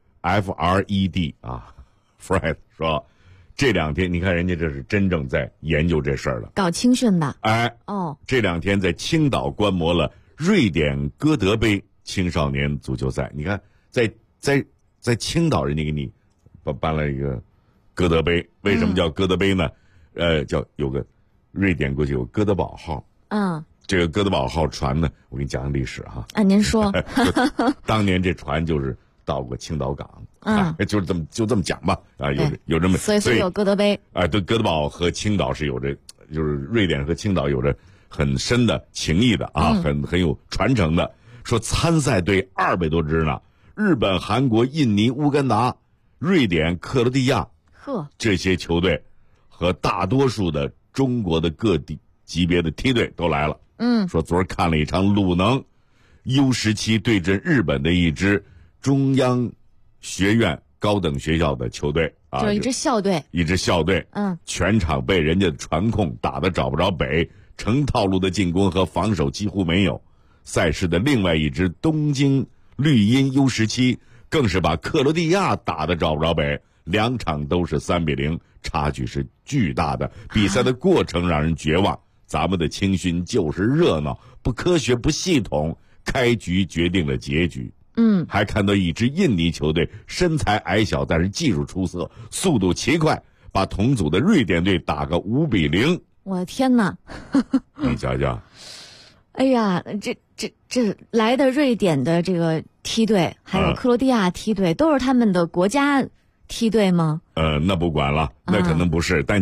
？FRED 啊 ，Fred 说。这2天你看人家这是真正在研究这事儿了， 搞青训吧。 这2天在青岛观摩了瑞典歌德杯青少年足球赛。你看在青岛人家给你办了一个歌德杯，为什么叫歌德杯呢？叫有个瑞典过去有歌德堡号。这个歌德堡号船呢，我给你讲讲历史哈。 您说。 当年这船就是到过青岛港。就这么讲吧有这么， 所以有歌德杯对，哥德堡和青岛是有着，就是瑞典和青岛有着很深的情谊的啊，很有传承的。说参赛队200多支呢，日本、韩国、印尼、乌干达、瑞典、克罗地亚，这些球队和大多数的中国的各地级别的梯队都来了。说昨儿看了一场鲁能 U17对阵日本的一支中央学院高等学校的球队啊， 就是一支校队， 全场被人家的传控打得找不着北，成套路的进攻和防守几乎没有。赛事的另外一支东京绿茵 U17更是把克罗地亚打得找不着北，2场都是3-0，差距是巨大的。比赛的过程让人绝望，咱们的青训就是热闹，不科学不系统，开局决定了结局。还看到一支印尼球队身材矮小，但是技术出色，速度奇快，把同组的瑞典队打个5-0。 我的天哪！ 你瞧瞧， 哎呀，这来的瑞典的这个梯队，还有克罗地亚梯队，都是他们的国家梯队吗？ 那不管了，那可能不是，但就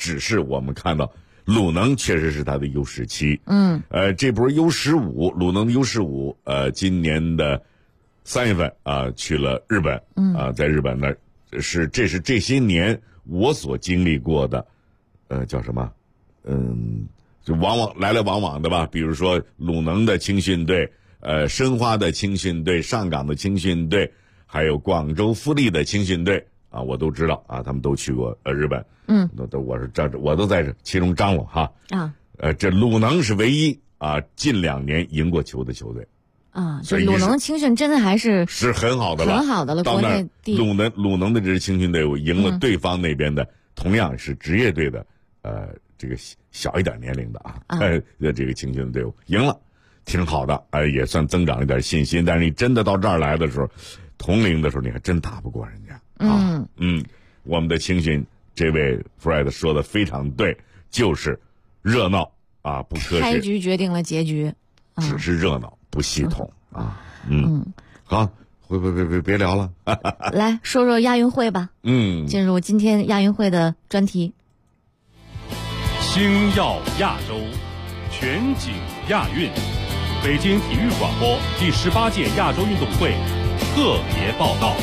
只是我们看到鲁能确实是它的 U17，这波 U15，鲁能的 U15，今年的3月份去了日本，在日本呢这是这些年我所经历过的，叫什么？就来往往的吧，比如说鲁能的青训队，申花的青训队，上港的青训队，还有广州富力的青训队我都知道他们都去过日本。我都在其中张罗哈。这鲁能是唯一近2年赢过球的球队。 就鲁能青训真的还是很好的了， 很好的了。国内鲁能的这支青训队伍赢了对方那边的同样是职业队的这个小一点年龄的这个青训队伍赢了，挺好的，也算增长了一点信心。但是你真的到这儿来的时候，同龄的时候你还真打不过人家。我们的青训这位 Fred 说的非常对，就是热闹不科学， 开局决定了结局， 只是热闹不系统好，别聊了来说说亚运会吧。进入今天亚运会的专题。 星耀亚洲，全景亚运，北京体育广播第18届亚洲运动会特别报道。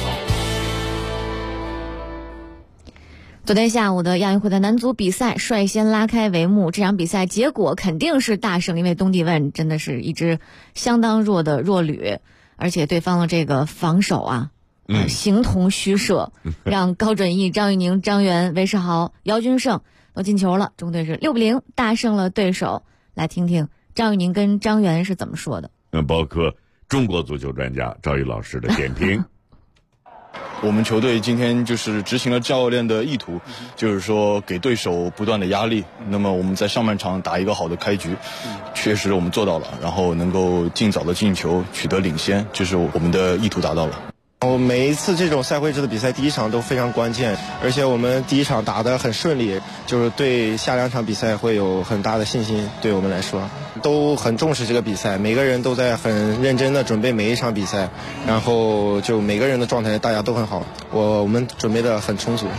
昨天下午的亚运会的男足比赛率先拉开帷幕，这场比赛结果肯定是大胜，因为东帝汶真的是一支相当弱的弱旅，而且对方的这个防守形同虚设，让高准翼、张玉宁、张元、韦世豪、姚军胜都进球了，中队是6-0大胜了对手。来听听张玉宁跟张元是怎么说的。 包括中国足球专家赵毅老师的点评。 我们球队今天就是执行了教练的意图，就是说给对手不断的压力。那么我们在上半场打一个好的开局，确实我们做到了，然后能够尽早的进球，取得领先，就是我们的意图达到了。 每一次这种赛会制的比赛第一场都非常关键，而且我们第一场打得很顺利，就是对下2场比赛会有很大的信心。对我们来说都很重视这个比赛，每个人都在很认真的准备每一场比赛，然后就每个人的状态大家都很好，我们准备的很充足。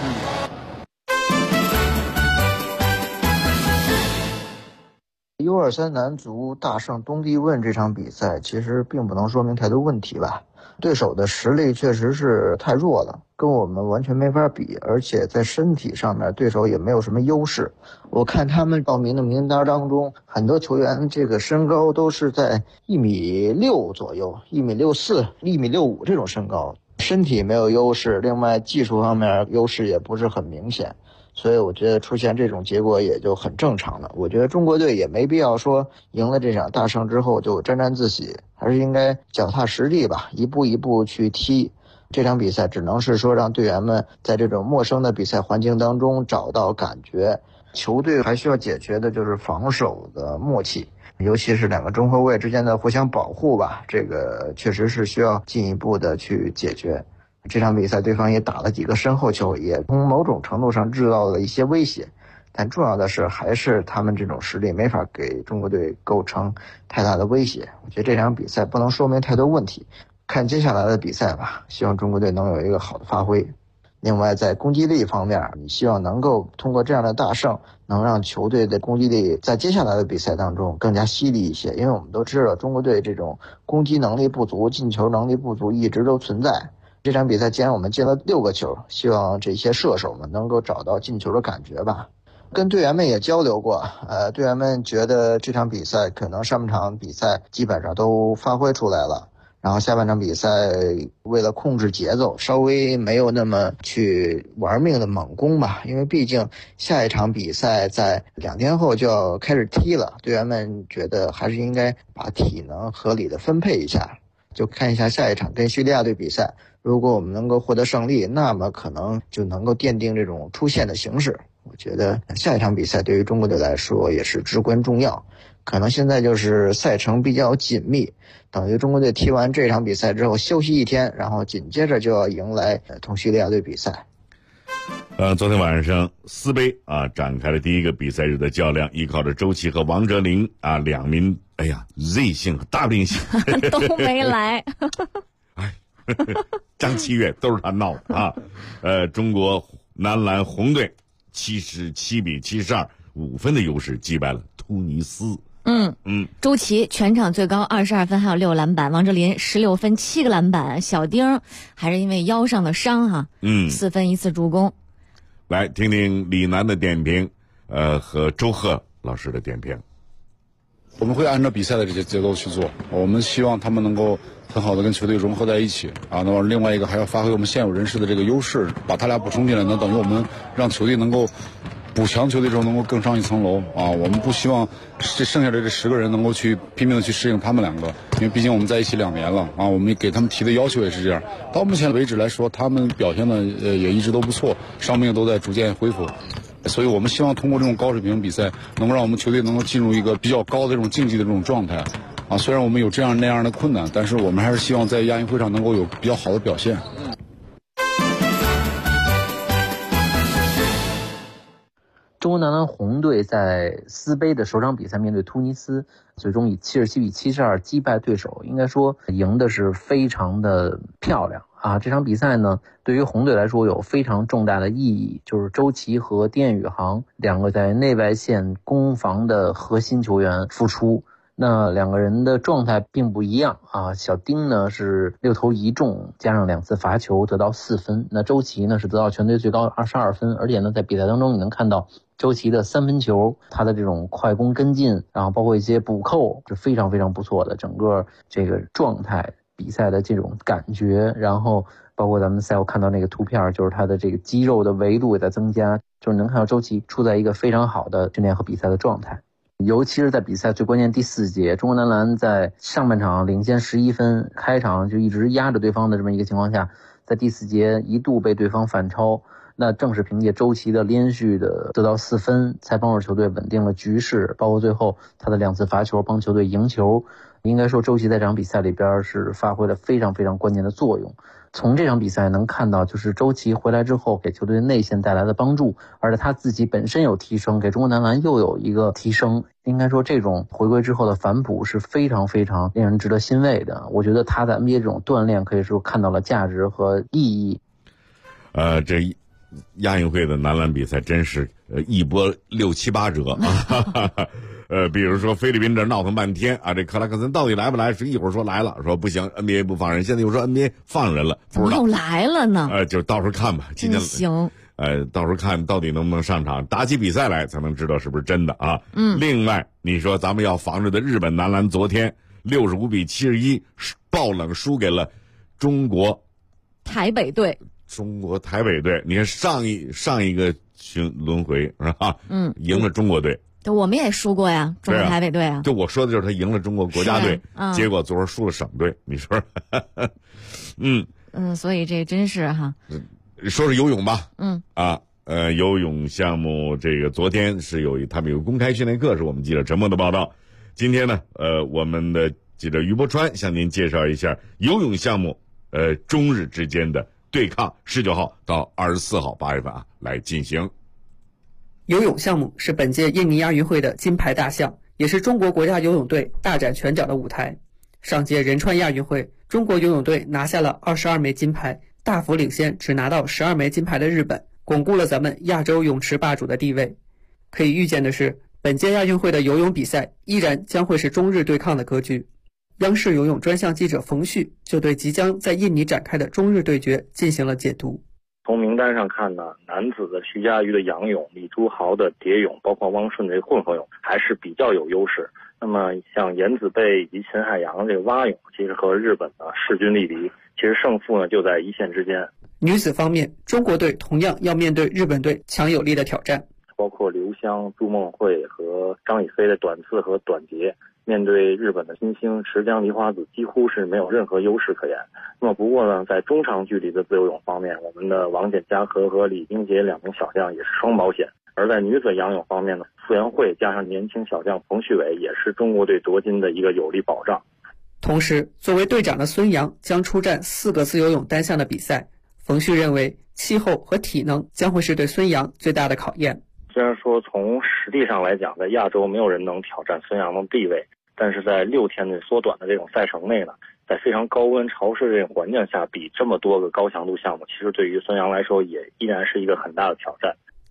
U23男足大胜东帝汶这场比赛其实并不能说明太多问题吧，对手的实力确实是太弱了，跟我们完全没法比，而且在身体上面对手也没有什么优势。我看他们报名的名单当中，很多球员这个身高都是在1.6米左右，1.64米、1.65米这种身高，身体没有优势，另外技术方面优势也不是很明显，所以我觉得出现这种结果也就很正常了。我觉得中国队也没必要说赢了这场大胜之后就沾沾自喜，还是应该脚踏实地吧，一步一步去踢。这场比赛只能是说让队员们在这种陌生的比赛环境当中找到感觉。球队还需要解决的就是防守的默契，尤其是2个中后卫之间的互相保护吧，这个确实是需要进一步的去解决。这场比赛对方也打了几个身后球，也从某种程度上制造了一些威胁，但重要的是还是他们这种实力没法给中国队构成太大的威胁。我觉得这场比赛不能说明太多问题，看接下来的比赛吧，希望中国队能有一个好的发挥。另外在攻击力方面，你希望能够通过这样的大胜能让球队的攻击力在接下来的比赛当中更加犀利一些，因为我们都知道中国队这种攻击能力不足、进球能力不足一直都存在。这场比赛既然我们进了6个球，希望这些射手们能够找到进球的感觉吧。跟队员们也交流过，队员们觉得这场比赛可能上半场比赛基本上都发挥出来了，然后下半场比赛为了控制节奏，稍微没有那么去玩命的猛攻吧，因为毕竟下一场比赛在2天后就要开始踢了，队员们觉得还是应该把体能合理的分配一下，就看一下下一场跟叙利亚队比赛，如果我们能够获得胜利，那么可能就能够奠定这种出线的形势。我觉得下一场比赛对于中国队来说也是至关重要，可能现在就是赛程比较紧密，等于中国队踢完这场比赛之后休息1天，然后紧接着就要迎来同叙利亚队比赛。 昨天晚上四杯展开了第一个比赛日的较量，依靠着周琦和王哲林2名Z 姓和 W 姓都没来张七月都是他闹的中国男篮红队 77比72，5分的优势击败了突尼斯。 周琦全场最高22分，还有6篮板。王哲林16分7个篮板。小丁还是因为腰上的伤哈，4分1次助攻。 来听听李楠的点评，和周贺老师的点评。 我们会按照比赛的这些节奏去做，我们希望他们能够很好的跟球队融合在一起啊。那么另外一个还要发挥我们现有人士的这个优势，把他俩补充进来，那等于我们让球队能够补强球队之后能够更上一层楼啊！我们不希望这剩下的这10个人能够去拼命的去适应他们2个，因为毕竟我们在一起2年了啊！我们给他们提的要求也是这样。到目前为止来说，他们表现的也一直都不错，伤病都在逐渐恢复，所以我们希望通过这种高水平比赛，能够让我们球队能够进入一个比较高的这种竞技的这种状态啊！虽然我们有这样那样的困难，但是我们还是希望在亚运会上能够有比较好的表现。 中国男篮红队在斯杯的首场比赛面对突尼斯，最终以77比72击败对手，应该说赢的是非常的漂亮啊！这场比赛呢，对于红队来说有非常重大的意义，就是周琦和丁宇航2个在内外线攻防的核心球员复出。那2个人的状态并不一样啊，小丁呢是6投1中，加上2次罚球得到4分，那周琦呢是得到全队最高22分，而且呢在比赛当中你能看到周琦的3分球，他的这种快攻跟进，然后包括一些补扣是非常非常不错的，整个这个状态比赛的这种感觉，然后包括咱们赛后看到那个图片，就是他的这个肌肉的维度也在增加，就是能看到周琦处在一个非常好的训练和比赛的状态。尤其是在比赛最关键第4节，中国男篮在上半场领先11分，开场就一直压着对方的这么一个情况下，在第4节一度被对方反超，那正是凭借周琦的连续的得到4分，才帮助球队稳定了局势，包括最后他的2次罚球帮球队赢球。应该说周琦在这场比赛里边是发挥了非常非常关键的作用。从这场比赛能看到，就是周琦回来之后给球队内线带来的帮助，而且他自己本身有提升，给中国男篮又有一个提升。应该说这种回归之后的反哺是非常非常令人值得欣慰的。我觉得他在 NBA 这种锻炼可以说看到了价值和意义。 这亚运会的男篮比赛真是一波6、7、8折比如说菲律宾这闹腾半天啊，这克拉克森到底来不来？是一会儿说来了，说不行 NBA 不放人，现在又说 NBA 放人了，不知道又来了呢。 就到时候看吧，今天行。 到时候看到底能不能上场，打起比赛来才能知道是不是真的啊。另外你说咱们要防着的日本男篮昨天65比71爆冷输给了中国台北队。 你看上一个轮回是吧？赢了中国队。 我们也输过呀，中国台北队啊。 就我说的就是他赢了中国国家队，结果昨儿输了省队，你说？ 所以这真是哈。 说是游泳吧，游泳项目这个昨天是他们有公开训练课，是我们记者陈默的报道。今天呢，我们的记者于伯川向您介绍一下游泳项目，中日之间的对抗，19号到24号8月份来进行。 游泳项目是本届印尼亚运会的金牌大项，也是中国国家游泳队大展拳脚的舞台。上届仁川亚运会，中国游泳队拿下了22枚金牌，大幅领先只拿到12枚金牌的日本，巩固了咱们亚洲泳池霸主的地位。可以预见的是，本届亚运会的游泳比赛依然将会是中日对抗的格局。央视游泳专项记者冯旭就对即将在印尼展开的中日对决进行了解读。 从名单上看呢，男子的徐嘉余的仰泳、李朱豪的蝶泳，包括汪顺的混合泳还是比较有优势。那么像颜子贝以及秦海洋这个蛙泳，其实和日本呢势均力敌，其实胜负呢就在一线之间。 女子方面，中国队同样要面对日本队强有力的挑战， 包括刘湘、朱梦慧和张雨霏的短次和短节，面对日本的新星池江梨花子几乎是没有任何优势可言。那么不过呢，在中长距离的自由泳方面，我们的王简嘉禾和李冰洁2名小将也是双保险。而在女子仰泳方面呢，傅园慧加上年轻小将冯旭伟也是中国队夺金的一个有力保障。 同时，作为队长的孙杨将出战4个自由泳单项的比赛。冯旭认为，气候和体能将会是对孙杨最大的考验。 虽然说从实力上来讲，在亚洲没有人能挑战孙杨的地位，但是在6天的缩短的这种赛程内呢，在非常高温潮湿这种环境下，比这么多个高强度项目，其实对于孙杨来说也依然是一个很大的挑战。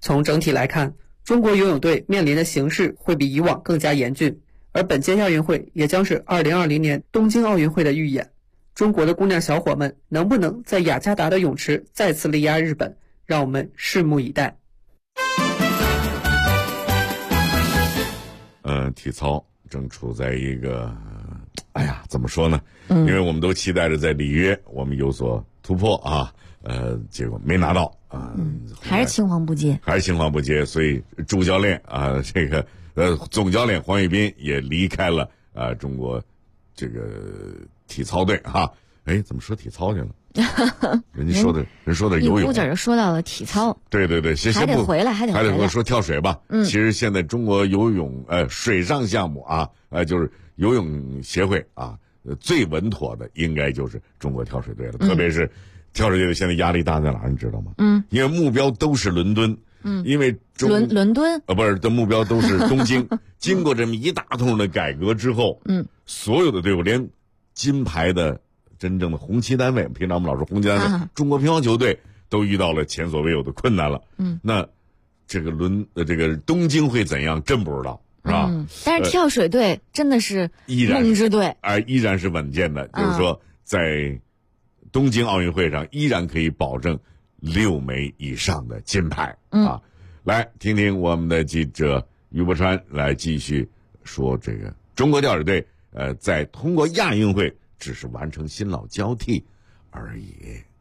从整体来看，中国游泳队面临的形势会比以往更加严峻，而本届亚运会也将是2020年东京奥运会的预演。中国的姑娘小伙们能不能在雅加达的泳池再次力压日本，让我们拭目以待。 体操正处在一个，怎么说呢？因为我们都期待着在里约我们有所突破啊，结果没拿到啊， 还是青黄不接， 所以主教练啊，总教练黄宇斌也离开了中国这个体操队哈。怎么说体操去了？人说的游泳， 一就说到了体操。 对， 还得回来。 说跳水吧。其实现在中国游泳水上项目就是游泳协会最稳妥的应该就是中国跳水队了。特别是跳水队现在压力大在哪儿，你知道吗？因为目标都是伦敦。因为伦敦不是的目标都是东京。经过这么一大通的改革之后，所有的队伍连金牌的真正的红旗单位，平常我们老说红旗单位，中国乒乓球队都遇到了前所未有的困难了。那这个东京会怎样，真不知道，是吧？ 但是跳水队真的是梦之队， 依然是稳健的，就是说在东京奥运会上依然可以保证6枚以上的金牌来听听我们的记者于伯川来继续说这个中国跳水队在通过亚运会只是完成新老交替而已。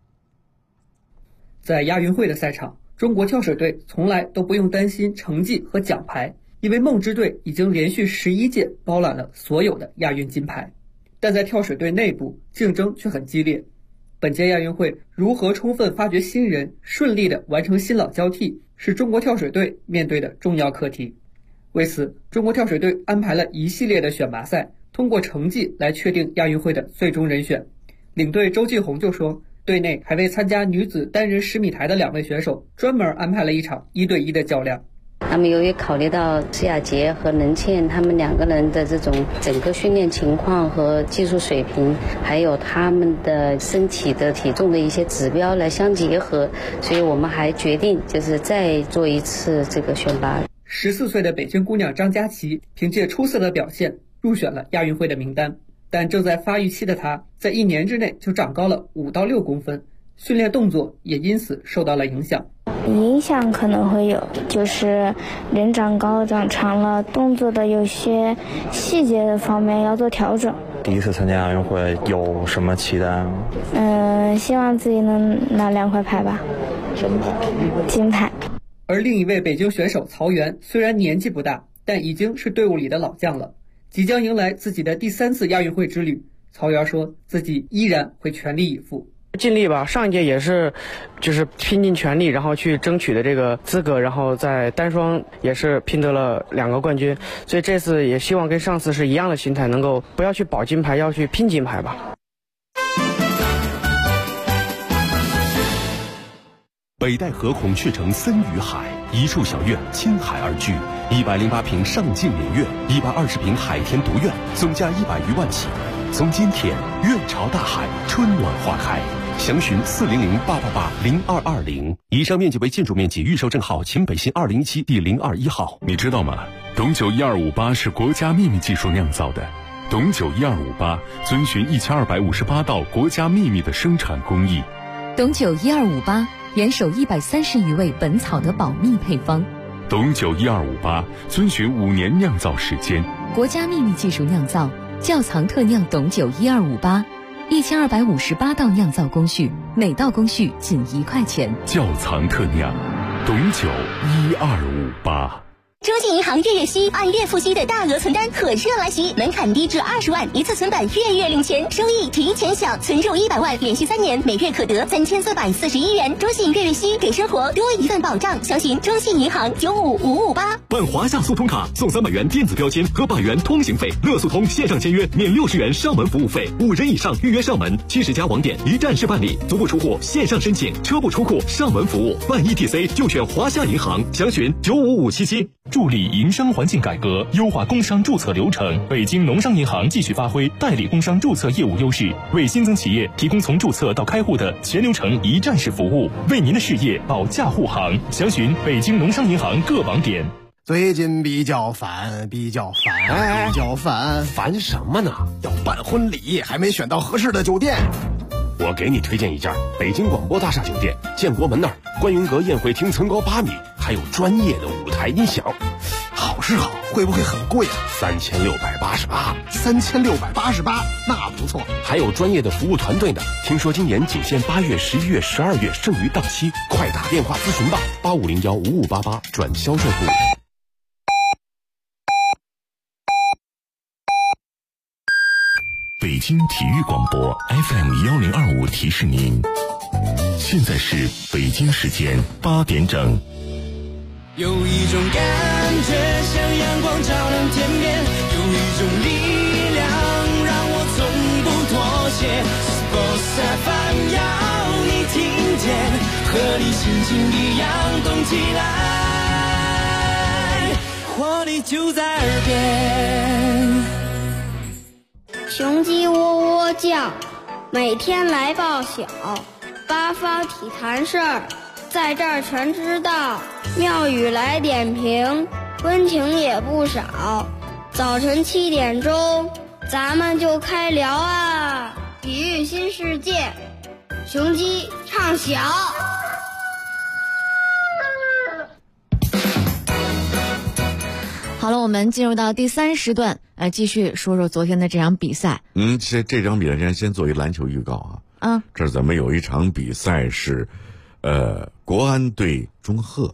在亚运会的赛场，中国跳水队从来都不用担心成绩和奖牌，因为梦之队已经连续11届包揽了所有的亚运金牌。但在跳水队内部，竞争却很激烈。本届亚运会如何充分发掘新人，顺利地完成新老交替，是中国跳水队面对的重要课题。为此，中国跳水队安排了一系列的选拔赛，通过成绩来确定亚运会的最终人选。领队周继红就说，队内还为参加女子单人10米台的2位选手专门安排了一场1对1的较量。 那么由于考虑到施雅洁和任倩他们2个人的这种整个训练情况和技术水平，还有他们的身体的体重的一些指标来相结合，所以我们还决定就是再做一次这个选拔。 14岁的北京姑娘张佳琪凭借出色的表现入选了亚运会的名单，但正在发育期的她在1年之内就长高了5到6公分，训练动作也因此受到了影响。 影响可能会有，就是人长高长长了，动作的有些细节的方面要做调整。 第一次参加亚运会有什么期待吗？ 希望自己能拿2块牌吧。 什么牌？ 金牌。 而另一位北京选手曹原虽然年纪不大，但已经是队伍里的老将了，即将迎来自己的第3次亚运会之旅。曹原说自己依然会全力以赴。 尽力吧，上一届也是就是拼尽全力然后去争取的这个资格，然后在单双也是拼得了2个冠军，所以这次也希望跟上次是一样的心态，能够不要去保金牌，要去拼金牌吧。 北戴河孔雀城森与海，1处小院倾海而居，108平上镜影院，120平海天独院，总价100余万起。从今天，院朝大海，春暖花开。详询400-888-0220。以上面积为建筑面积，预售证号秦北新2017第021号。 你知道吗？董酒1258是国家秘密技术酿造的。董酒1258遵循1258道国家秘密的生产工艺。 董酒1258严守130余味本草的保密配方。 董酒1258遵循5年酿造时间。 国家秘密技术酿造，窖藏特酿董酒1258，1258道酿造工序，每道工序仅1块钱。 窖藏特酿，董酒1258。 中信银行月息按月付息的大额存单可热来袭，门槛低至20万，一次存版月领钱，收益提前享，存入100万，连续3年，每月可得3441元。中信月息给生活多一份保障，详询中信银行95558。 办华夏速通卡送300元电子标签和100元通行费，乐速通线上签约免60元上门服务费，5人以上预约上门，70家网点一站式办理，足不出户线上申请，车不出库上门服务，办 ETC 就选华夏银行，详询95577。 助力营商环境改革，优化工商注册流程。北京农商银行继续发挥代理工商注册业务优势，为新增企业提供从注册到开户的全流程一站式服务，为您的事业保驾护航。详询北京农商银行各网点。 最近比较烦，烦什么呢？要办婚礼，还没选到合适的酒店。 我给你推荐一家北京广播大厦酒店，建国门那儿，观云阁宴会厅层高8米，还有专业的舞台音响。 好是好，会不会很贵啊 ？3688， 那不错。 还有专业的服务团队呢。听说今年仅限8月、11月、12月，剩余档期，快打电话咨询吧，85015588转销售部。 北京体育广播 FM1025提示您，现在是北京时间8点整。 有一种感觉像阳光照亮天边，有一种力量让我从不妥协。Sports FM 要你听见，和你心情一样动起来，活力就在耳边。 雄鸡喔喔叫，每天来报晓，八方体坛事儿，在这儿全知道。妙语来点评，温情也不少。早晨7点钟，咱们就开聊啊！体育新世界，雄鸡唱晓。 好了，我们进入到第3时段，继续说说昨天的这场比赛。 这场比赛先做一篮球预告啊。这儿咱们有一场比赛是，国安对中赫。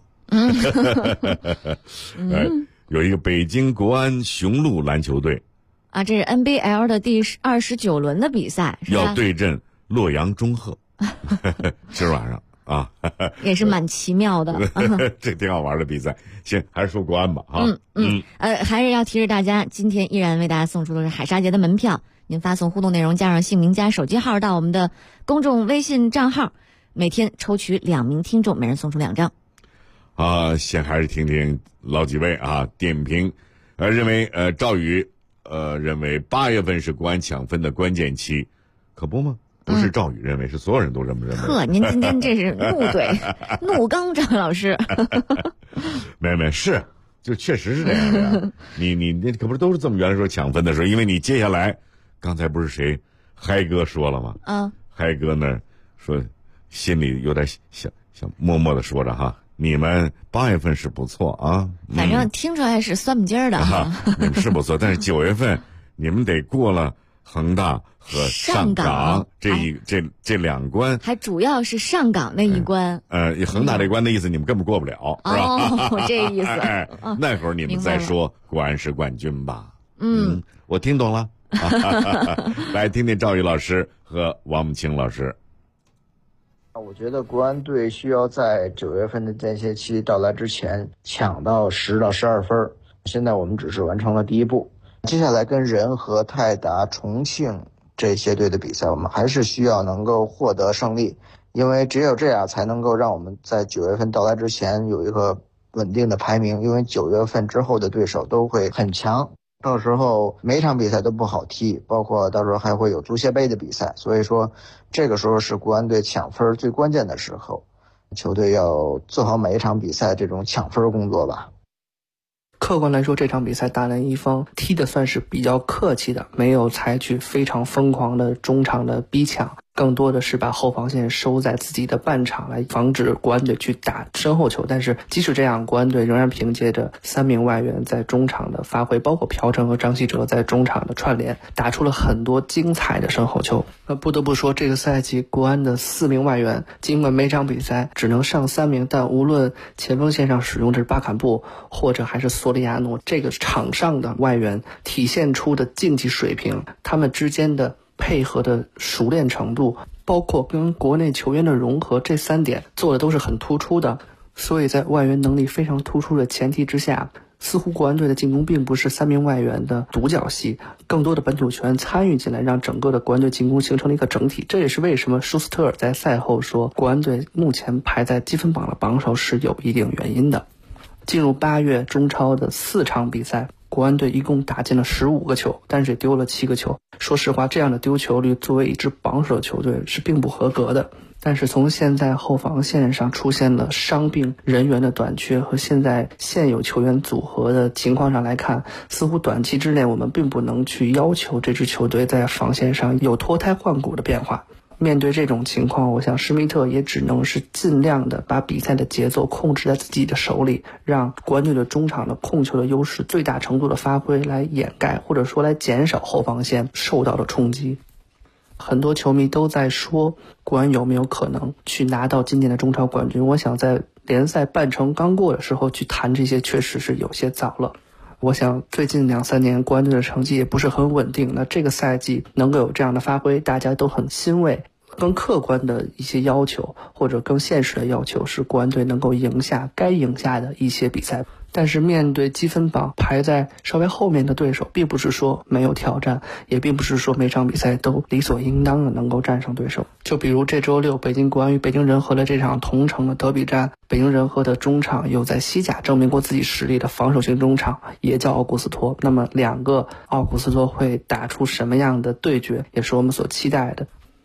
有一个北京国安雄鹿篮球队啊，这是 NBL 的第29轮的比赛，是吧？ 要对阵洛阳中赫。今儿晚上啊， 也是蛮奇妙的。 这挺好玩的比赛。行，还是说国安吧啊。 还是要提示大家，今天依然为大家送出的是海沙节的门票。您发送互动内容加上姓名加手机号到我们的公众微信账号，每天抽取2名听众，每人送出2张。 先还是听听老几位啊点评，认为赵宇认为8月份是国安抢分的关键期，可不吗？不是赵宇认为，是所有人都这么认为。 呵，您今天这是怒怼怒刚张老师。 没是，就确实是这样的呀。你可不是都是这么原来说抢分的时候，因为你接下来刚才不是谁嗨哥说了吗？嗨哥呢说心里有点想默默的说着哈。你们8月份是不错啊， 反正听出来是酸不筋儿的。 你们是不错，但是9月份你们得过了恒大和上港这2关， 还主要是上港那一关。 恒大这关的意思你们根本过不了，是吧？ 这意思。 那会儿你们再说国安是冠军吧。我听懂了。来听听赵宇老师和王母清老师。 我觉得国安队需要在9月份的间歇期到来之前抢到10到12分，现在我们只是完成了第一步。接下来跟仁和、泰达、重庆这些队的比赛，我们还是需要能够获得胜利，因为只有这样才能够让我们在9月份到来之前有一个稳定的排名，因为9月份之后的对手都会很强，到时候每场比赛都不好踢，包括到时候还会有足协杯的比赛，所以说这个时候是国安队抢分最关键的时候，球队要做好每一场比赛这种抢分工作吧。 客观来说，这场比赛大连一方踢的算是比较客气的，没有采取非常疯狂的中场的逼抢，更多的是把后防线收在自己的半场来防止国安队去打身后球。但是即使这样，国安队仍然凭借着3名外援在中场的发挥，包括朴成和张稀哲在中场的串联，打出了很多精彩的身后球。不得不说，这个赛季国安的4名外援，尽管每场比赛只能上3名，但无论前锋线上使用的是巴坎布或者还是索里亚诺，这个场上的外援体现出的竞技水平，他们之间的配合的熟练程度，包括跟国内球员的融合，这3点做的都是很突出的。所以在外援能力非常突出的前提之下，似乎国安队的进攻并不是3名外援的独角戏，更多的本土球员参与进来，让整个的国安队进攻形成了一个整体。这也是为什么舒斯特尔在赛后说国安队目前排在积分榜的榜首是有一定原因的。 进入8月中超的4场比赛，国安队一共打进了15个球，但是也丢了7个球。说实话，这样的丢球率作为一支榜首球队是并不合格的。但是从现在后防线上出现了伤病、人员的短缺和现在现有球员组合的情况上来看，似乎短期之内我们并不能去要求这支球队在防线上有脱胎换骨的变化。面对这种情况，我想施密特也只能是尽量的把比赛的节奏控制在自己的手里，让国安队的中场的控球的优势最大程度的发挥，来掩盖或者说来减少后防线受到的冲击。很多球迷都在说国安有没有可能去拿到今年的中超冠军，我想在联赛半程刚过的时候去谈这些确实是有些早了。我想最近2-3年国安队的成绩也不是很稳定，那这个赛季能够有这样的发挥，大家都很欣慰。更客观的一些要求或者更现实的要求是国安队能够赢下该赢下的一些比赛。但是面对积分榜排在稍微后面的对手，并不是说没有挑战，也并不是说每场比赛都理所应当的能够战胜对手。就比如这周6北京国安与北京人和的这场同城的德比战，北京人和的中场有在西甲证明过自己实力的防守型中场，也叫奥古斯托。那么2个奥古斯托会打出什么样的对决，也是我们所期待的。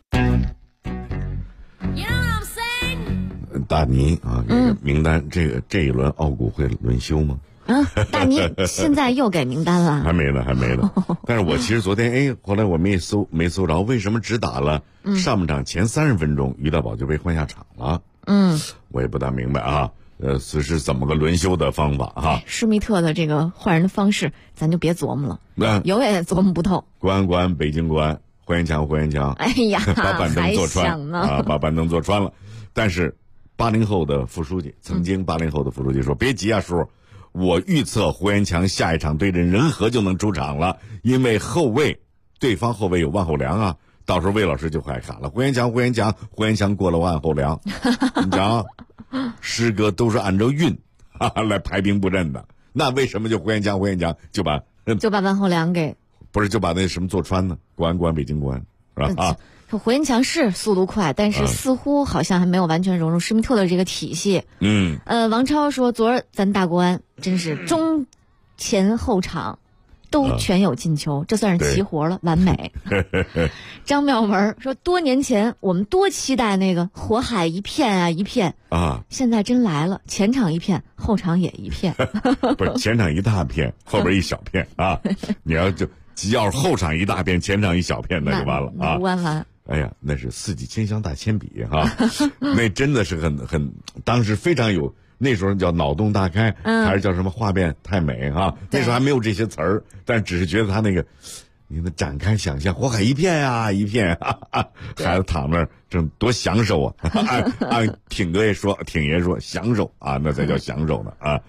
大尼啊，这个名单，这一轮奥古会轮休吗？ 大尼现在又给名单了， 还没呢。但是我其实昨天后来我没搜着，为什么只打了上半场前30分钟，于大宝就被换下场了？我也不大明白啊。此时怎么个轮休的方法哈？ 施密特的这个换人的方式，咱就别琢磨了，永远琢磨不透。 国安，北京国安，胡延强， 哎呀， 把板凳坐穿啊， 把板凳坐穿了。但是80后的副书记，曾经80后的副书记说：“别急啊，叔，我预测胡延强下一场对阵人和就能出场了，因为对方后卫有万厚良啊，到时候魏老师就快卡了。胡延强过了万厚良，你讲，师哥都是按照运来排兵布阵的，那为什么就胡延强就把万厚良给不是就把那什么坐穿呢？国安北京国安是吧？ 胡延强是速度快，但是似乎好像还没有完全融入施密特的这个体系。王超说昨儿咱大国安真是中前后场都全有进球，这算是齐活了，完美。张妙文说多年前我们多期待那个火海一片啊，现在真来了，前场一片，后场也一片。 不是前场一大片，后边一小片啊！你要是后场一大片，前场一小片，那就完了啊！ 完。 哎呀，那是四季千香大铅笔哈，那真的是很，当时非常有，那时候叫脑洞大开，还是叫什么画面太美哈，那时候还没有这些词儿，但只是觉得他那个，你能展开想象，火海一片啊一片，孩子躺那儿正多享受啊！按挺爷说享受啊，那才叫享受呢啊。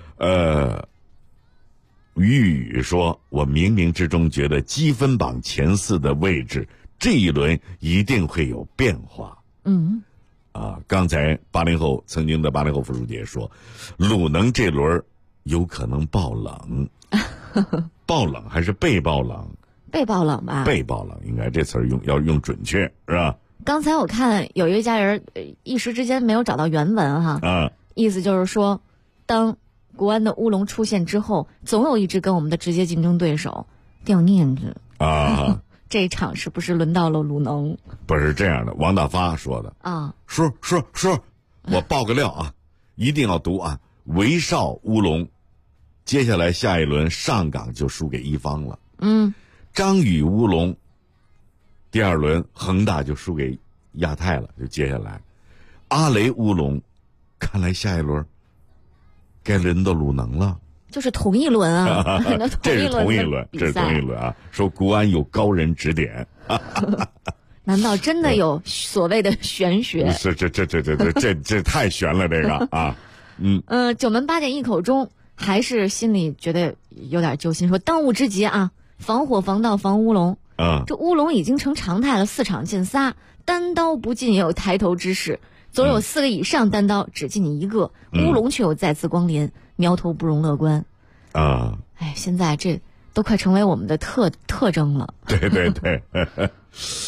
雨说，我冥冥之中觉得积分榜前4的位置。这一轮一定会有变化。刚才曾经的80后副书记也说，鲁能这轮有可能爆冷。爆冷还是被爆冷？ 被爆冷吧。 被爆冷应该这词儿要用准确是吧？ 刚才我看有一位家人一时之间没有找到原文哈，意思就是说，当国安的乌龙出现之后，总有一支跟我们的直接竞争对手掉念子啊。这一场是不是轮到了鲁能？ 不是这样的，王大发说的啊。叔，我爆个料啊，一定要读啊。韦少乌龙，接下来下一轮上港就输给一方了。张宇乌龙，第2轮恒大就输给亚太了，就接下来。阿雷乌龙，看来下一轮该轮到鲁能了。 就是同一轮啊， 这是同一轮啊！说国安有高人指点， 难道真的有所谓的玄学？ 是这太玄了这个啊！ 九门8点一口钟，还是心里觉得有点揪心。说当务之急啊，防火防盗防乌龙。这乌龙已经成常态了，4场进3，单刀不进也有抬头之势。总有4个以上单刀只进你1个，乌龙却有再次光临，苗头不容乐观啊！现在这都快成为我们的特征了。 对。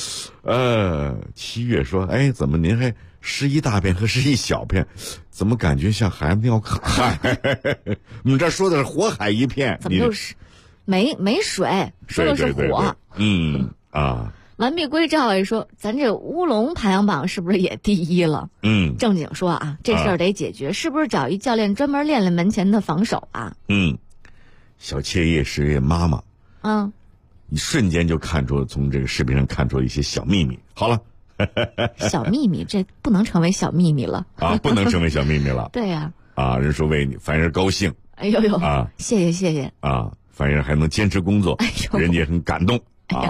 7月说，哎，怎么您还失忆大便和失忆小便，怎么感觉像孩子尿炕？我们这说的是火海一片， 怎么就是没水？说的是火。完璧归赵也说，咱这乌龙排行榜是不是也第一了？正经说啊，这事儿得解决，是不是找一教练专门练练门前的防守啊？ 小妾叶是妈妈，你瞬间就看出从这个视频上看出一些小秘密。好了， 小秘密这不能成为小秘密了啊，不能成为小秘密了。 对呀。 人说为你凡人高兴。 哎呦呦啊！谢谢啊！凡人还能坚持工作，人家很感动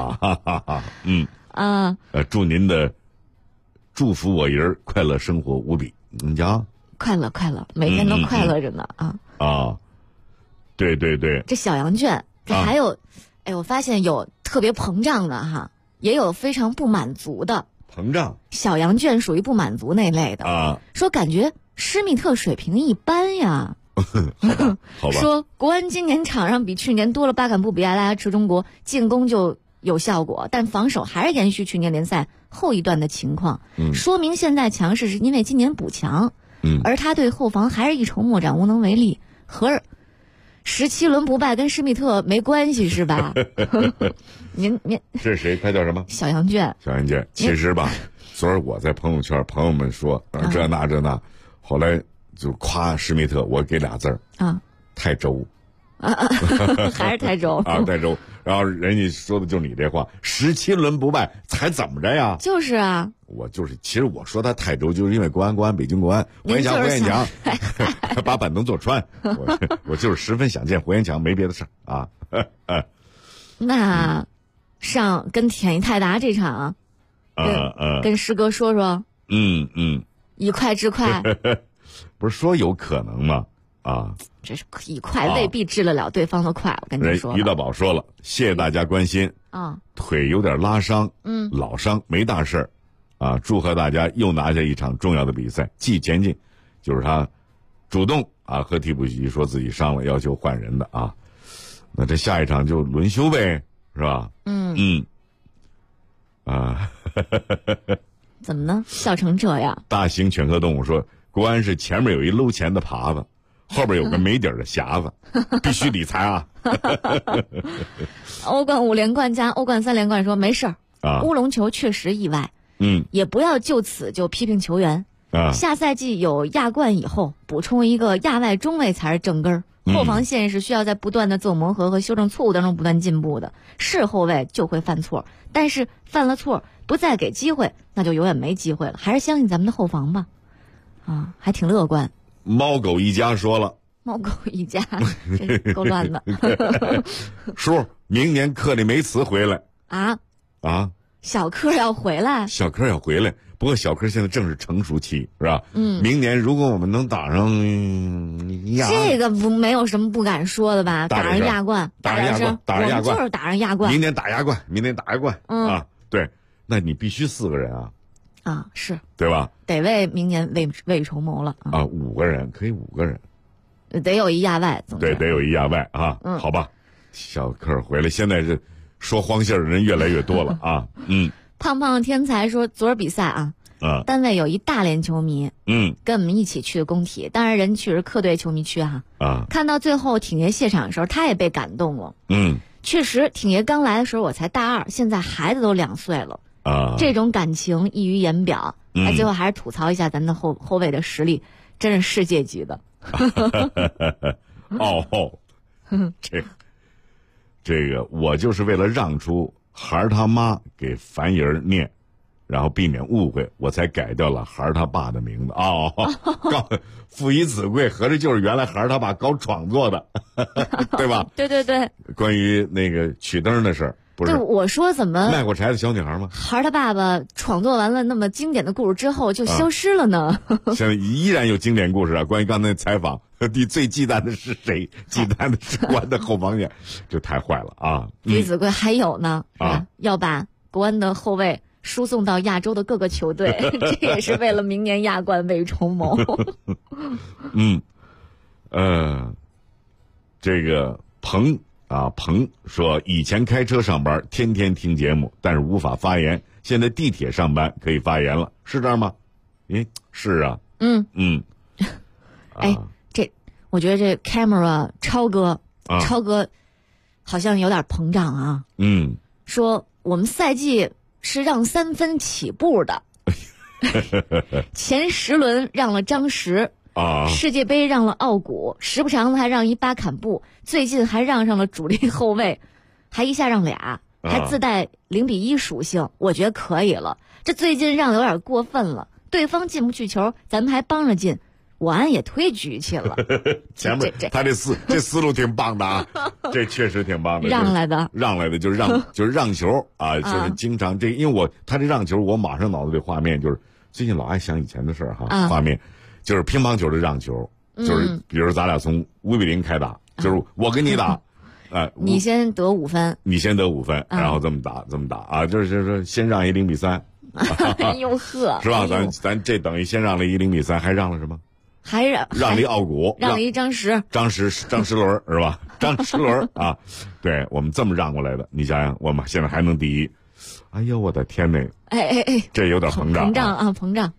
祝您的祝福我人快乐生活无比。你讲快乐，每天都快乐着呢对， 这小羊圈这还有，我发现有特别膨胀的哈，也有非常不满足的。 膨胀小羊圈属于不满足那类的说感觉施密特水平一般呀。 好吧。 说国安今年场上比去年多了巴坎布比埃拉持中国，进攻就有效果，但防守还是延续去年联赛后一段的情况。说明现在强势是因为今年补强。而他对后防还是一筹莫展，无能为力。17轮不败跟施密特没关系是吧？您这是谁？他叫什么？ 小羊圈。 其实吧，昨儿我在朋友圈，朋友们说这那，后来就夸施密特，我给俩字儿太轴。 还是太轴太轴。然后人家说的就是你这话，17轮不败才怎么着呀？ 就是啊， 其实我说他太轴，就是因为国安、北京国安、胡延强，把板凳坐穿。我就是十分想见胡延强，没别的事啊。 那上跟铁泰达这场，跟师哥说说，以快制快， 不是说有可能吗？ 这是以快未必治得了对方的快，我跟你说。 于大宝说了，谢谢大家关心。腿有点拉伤，老伤没大事儿，祝贺大家又拿下一场重要的比赛，继前进。就是他主动和替补席说自己伤了，要求换人的那这下一场就轮休呗，是吧？ 怎么呢？笑成这样？ 大型犬科动物说，国安是前面有一搂钱的耙子，后边有个没底儿的匣子，必须理财啊！ 欧冠5连冠加欧冠3连冠说没事儿乌龙球确实意外，也不要就此就批评球员下赛季有亚冠以后，补充一个亚外中卫才是正根儿。后防线是需要在不断的自我磨合和修正错误当中不断进步的。是后卫就会犯错，但是犯了错不再给机会，那就永远没机会了。还是相信咱们的后防吧。还挺乐观。 猫狗一家说了， 猫狗一家这够乱的。 叔，明年克里梅茨回来小柯要回来， 不过小柯现在正是成熟期，是吧？明年如果我们能打上这个没有什么不敢说的吧？打上亚冠， 打上亚冠， 就是打上亚冠。 明年打亚冠对，那你必须4个人是对吧？ 得为明年未雨绸缪了 5个人可以5个人， 得有一亚外， 对，得有一亚外好吧？小柯回来，现在是说黄信儿的人越来越多了胖胖天才说，昨儿比赛单位有一大连球迷，跟我们一起去的工体，当然人去是客队球迷区看到最后挺爷谢场的时候，他也被感动了。确实，挺爷刚来的时候我才大2，现在孩子都2岁了这种感情溢于言表。最后还是吐槽一下咱的后卫的实力，真是世界级的。 这个我就是为了让出孩儿他妈给樊爷念，然后避免误会，我才改掉了孩儿他爸的名字。父以子贵，合着就是原来孩儿他爸搞创作的，对吧？ 对。 关于那个曲灯的事儿，不是？ 对，我说怎么卖过柴的小女孩吗？ 孩儿他爸爸创作完了那么经典的故事之后就消失了呢？ 现在依然有经典故事关于刚才采访，你最忌惮的是谁？忌惮的是国安的后防线，这太坏了李子贵还有呢要把国安的后卫输送到亚洲的各个球队，这也是为了明年亚冠未雨绸缪。 这个彭说，以前开车上班天天听节目，但是无法发言， 现在地铁上班可以发言了，是这样吗？是啊。 哎，我觉得这 camera 超哥好像有点膨胀啊。说我们赛季是让3分起步的，前10轮让了张弛世界杯让了奥古，时不常的还让一巴坎布，最近还让上了主力后卫，还一下让俩，还自带0-1属性，我觉得可以了。这最近让的有点过分了，对方进不去球，咱们还帮着进，我俺也忒局气了。 前面他这思路挺棒的啊，这确实挺棒的。 让来的就是让球啊，就是经常因为他这让球，我马上脑子里画面就是最近老爱想以前的事儿哈，画面就是乒乓球的让球，就是比如咱俩从5-0开打，就是我跟你打， 你先得5分， 然后这么打啊，就是说先让一0-3， 哎呦呵， 是吧？咱这等于先让了一0-3，还让了什么？ 还让了一奥古， 让了一张弛轮是吧？张弛轮啊，对我们这么让过来的，你想想，我们现在还能第一，哎呦我的天哪！ 哎， 这有点膨胀啊，膨胀。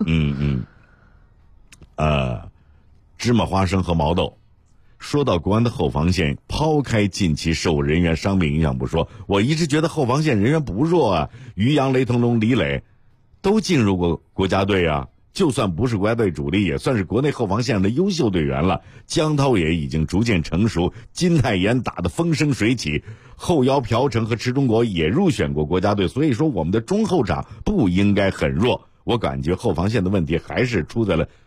芝麻花生和毛豆。说到国安的后防线，抛开近期受人员伤病影响不说，我一直觉得后防线人员不弱啊。于洋、雷腾龙、李磊都进入过国家队啊，就算不是国家队主力，也算是国内后防线的优秀队员了。江涛也已经逐渐成熟，金泰妍打得风生水起，后腰朴成和池忠国也入选过国家队，所以说我们的中后场不应该很弱。我感觉后防线的问题还是出在了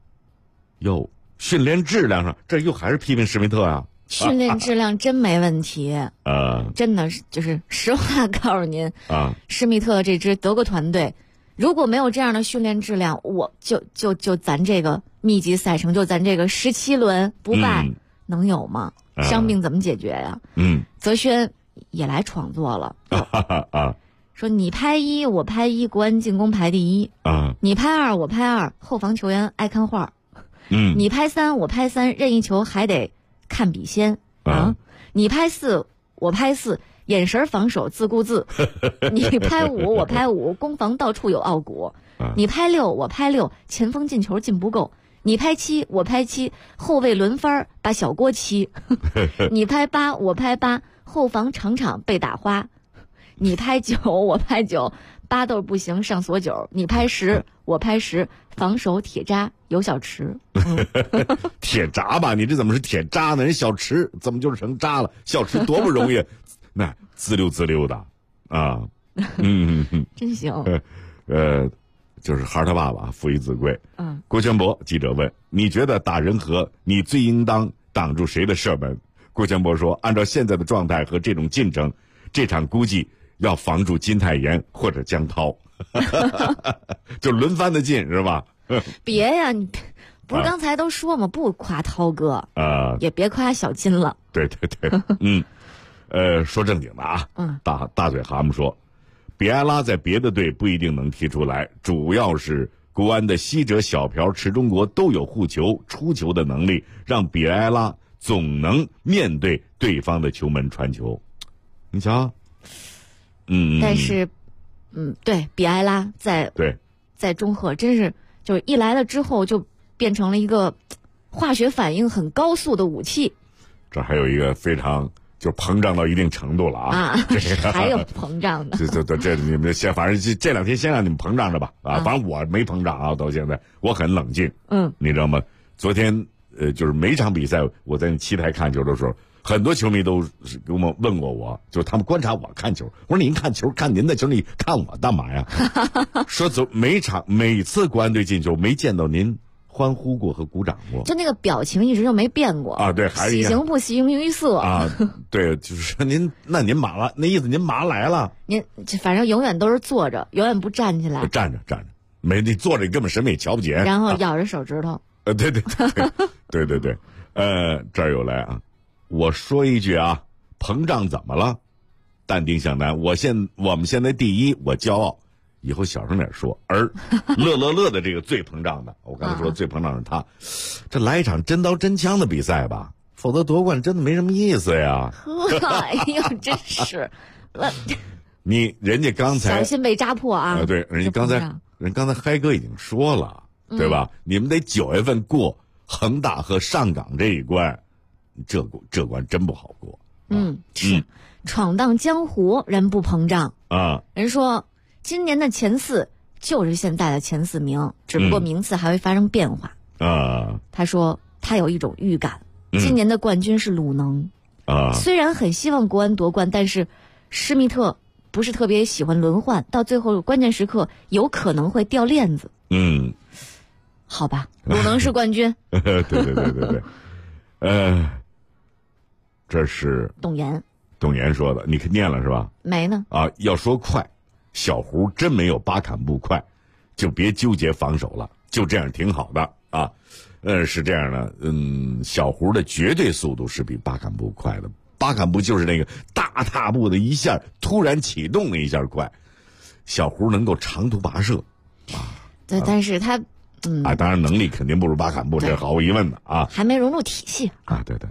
训练质量上，这又还是批评施密特啊。 训练质量真没问题，真的是就是实话告诉您施密特这支德国团队如果没有这样的训练质量，我就咱这个密集赛程，就咱这个17轮不败，能有吗？伤病怎么解决呀？泽轩也来创作了，说你拍1我拍1，国安进攻排第1你拍2我拍2，后防球员爱看画你拍3我拍3，任意球还得看笔仙你拍4我拍4，眼神防守自顾自你拍5我拍5，攻防到处有奥古你拍6我拍6，前锋进球进不够你拍7我拍7，后卫轮番把小锅漆你拍8我拍8，后防场场被打花你拍9我拍9，巴豆不行上锁9，你拍10我拍10，防守铁渣有小池铁渣吧，你这怎么是铁渣呢？人小池怎么就是成渣了？小池多不容易那滋溜的啊真行就是孩他爸爸父以子贵郭全博记者问，你觉得打人和你最应当挡住谁的射门？郭全博说，按照现在的状态和这种进程，这场估计要防住金泰妍或者江涛就轮番的进是吧？ 别呀，你不是刚才都说吗？不夸涛哥也别夸小金了。 对说正经的啊大嘴蛤蟆说，比埃拉在别的队不一定能踢出来，主要是国安的西哲、小朴、池忠国都有护球出球的能力，让比埃拉总能面对对方的球门传球。你瞧但是对，比埃拉在中赫真是就是一来了之后就变成了一个化学反应很高速的武器。 这还有一个非常就膨胀到一定程度了还有膨胀的这你们先反正这2天先让你们膨胀着吧反正我没膨胀啊，到现在我很冷静你知道吗？昨天就是每场比赛我在7台看球的时候，很多球迷都给我问过我，就是他们观察我看球，我说您看球看您的球，你看我干嘛呀？说每次国安队进球没见到您欢呼过和鼓掌过， 就那个表情一直就没变过对，还是喜形不形于色对，就是说您马了，那意思您马来了， 您反正永远都是坐着，永远不站起来， 站着没你坐着根本什么也瞧不见， 然后咬着手指头对这儿有来我说一句膨胀怎么了？淡定向南，我们现在第一，我骄傲，以后小声点说。而乐的这个最膨胀的，我刚才说最膨胀是他，这来一场真刀真枪的比赛吧，否则夺冠真的没什么意思呀。 哎呦，真是人家刚才小心被扎破啊！ 对，人刚才嗨哥已经说了，对吧？你们得9月份过恒大和上港这一关，这关真不好过。 是闯荡江湖，人不膨胀啊。 人说今年的前4就是现在的前4名，只不过名次还会发生变化啊。 他说他有一种预感，今年的冠军是鲁能啊。 虽然很希望国安夺冠，但是施密特不是特别喜欢轮换，到最后关键时刻有可能会掉链子。好吧，鲁能是冠军。 对，这是董岩说的，你念了是吧？ 没呢。 啊，要说快，小胡真没有巴坎布快，就别纠结防守了，就这样挺好的啊。是这样的，小胡的绝对速度是比巴坎布快的。巴坎布就是那个大踏步的一下突然启动的一下快，小胡能够长途跋涉啊。 对，但是他当然能力肯定不如巴坎布，这是毫无疑问的啊。 还没融入体系啊。对。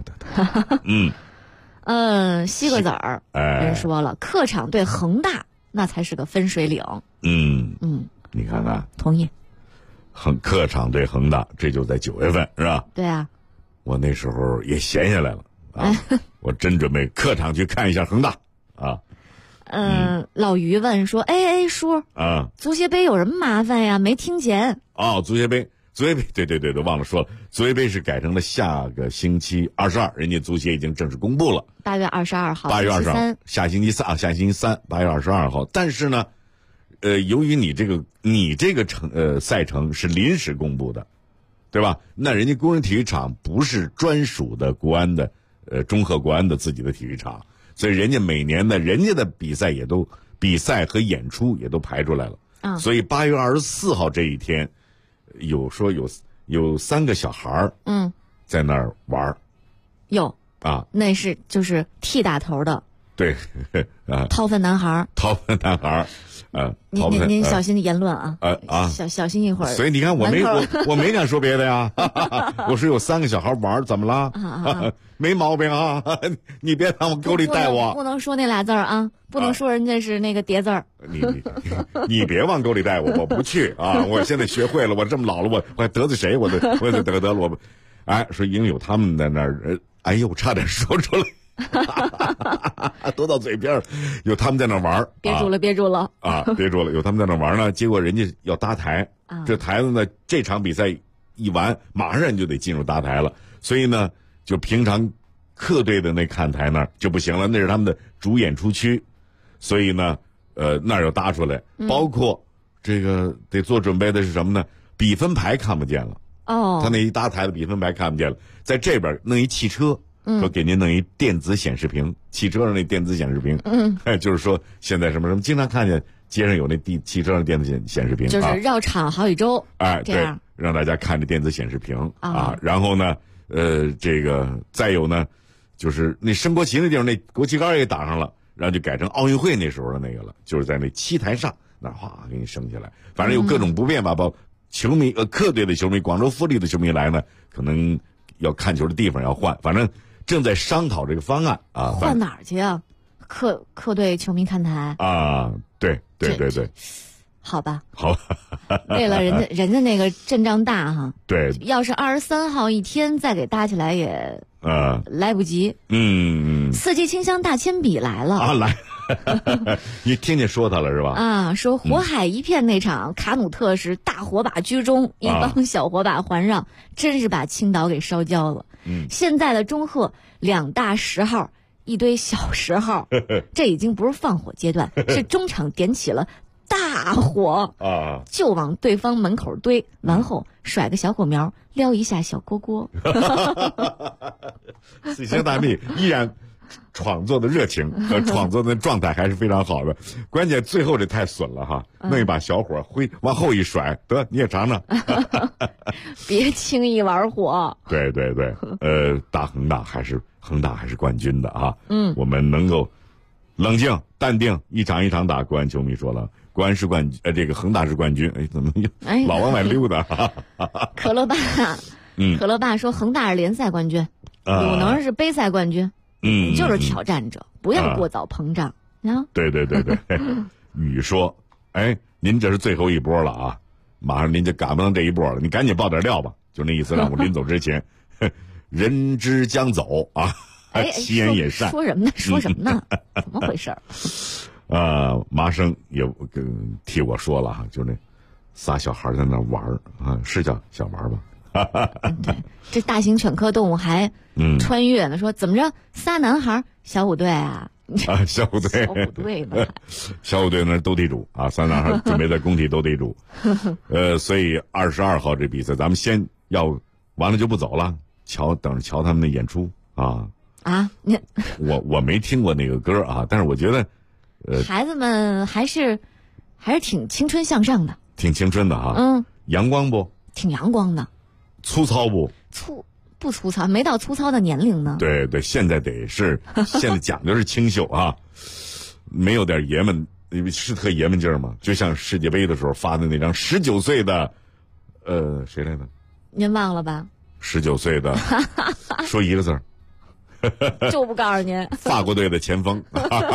西瓜子儿人说了，客场对恒大那才是个分水岭。 你看看， 同意。 客场对恒大，这就在9月份是吧？ 对啊。 我那时候也闲下来了啊，我真准备客场去看一下恒大啊。 老于问说：“哎，叔啊， 足协杯有什么麻烦呀？没听见。” 足协杯，对，忘了说了，足协杯是改成了下个星期22，人家足协已经正式公布了 ，8月22号 ，8月22号，下星期三，8月22号。但是呢，由于你这个赛程是临时公布的，对吧？那人家工人体育场不是专属的国安的，中赫国安的自己的体育场，所以人家每年的人家的比赛和演出也都排出来了。所以8月24号这一天，有3个小孩儿在那儿玩。 有啊， 那是就是T打头的。 对啊， 掏粪男孩。您小心言论啊！小心一会儿。 所以你看，我没敢说别的呀。我说有3个小孩玩，怎么了？没毛病啊！你别往我沟里带我。 不能说那俩字儿啊！不能说人家是那个叠字儿。 你别往沟里带我，我不去啊！我现在学会了，我这么老了，我还得罪谁？我得了我。说因为有他们在那儿，哎呦，差点说出来。都到嘴边，有他们在那玩， 憋住了， 憋住了，有他们在那玩呢。结果人家要搭台，这台子呢，这场比赛一完，马上人就得进入搭台了。所以呢，就平常客队的那看台那儿就不行了，那是他们的主演出区，所以呢，那儿要搭出来，包括这个得做准备的是什么呢？比分牌看不见了，他那一搭台的比分牌看不见了，在这边弄一汽车。说给您弄一电子显示屏，汽车上那电子显示屏，就是说现在什么经常看见街上有那汽车上电子显示屏， 就是绕场好几周， 对，让大家看着电子显示屏啊。然后呢，这个再有呢，就是那升国旗那地方，那国旗杆也打上了，然后就改成奥运会那时候的那个了，就是在那7台上那哗给你升起来，反正有各种不便吧。包括球迷客队的球迷，广州富力的球迷来呢，可能要看球的地方要换，反正。正在商讨这个方案啊， 换哪儿去啊？客队球迷看台啊，对， 好吧， 为了人家那个阵仗大哈， 对， 要是23号一天再给搭起来也来不及。4季青乡大铅笔来了啊，来，你听见说他了是吧？ 啊，说火海一片那场，卡努特是大火把居中，一帮小火把环绕，真是把青岛给烧焦了。现在的中赫2大10号，一堆小10号，这已经不是放火阶段，是中场点起了大火啊， 就往对方门口堆，完后甩个小火苗，撩一下小蝈蝈。 四星大秘依然创作的热情和创作的状态还是非常好的，关键最后这太损了哈，弄一把小火往后一甩，得你也尝尝。 别轻易玩火。 对，打恒大还是冠军的啊。我们能够冷静淡定，一场一场打。国安球迷说了，国安是冠军，这个恒大是冠军。怎么老往外溜达？ 可乐爸说恒大是联赛冠军，鲁能是杯赛冠军。就是挑战者，不要过早膨胀。 啊， 对，雨说，哎，您这是最后一波了啊，马上您就赶不上这一波了，你赶紧爆点料吧，就那意思，让我临走之前，人之将走啊，其言也善。 说什么呢？怎么回事？ 麻生也替我说了哈，就那仨小孩在那玩啊，是叫小玩吧？ 对，这大型犬科动物还穿越呢，说怎么着，仨男孩小虎队啊？ 小虎队呢？ 小虎队那是斗地主啊，仨男孩准备在工体斗地主。所以22号这比赛咱们先要完了就不走了，等着瞧他们的演出啊。我没听过那个歌啊，但是我觉得孩子们还是挺青春向上的， 挺青春的啊。阳光不？挺阳光的。粗糙不？不粗糙，没到粗糙的年龄呢。对，现在现在讲究是清秀啊，没有点爷们，是特爷们劲儿嘛。就像世界杯的时候发的那张19岁的，谁来的？ 您忘了吧 ？19岁的，说一个字儿。 就不告诉您。 法国队的前锋，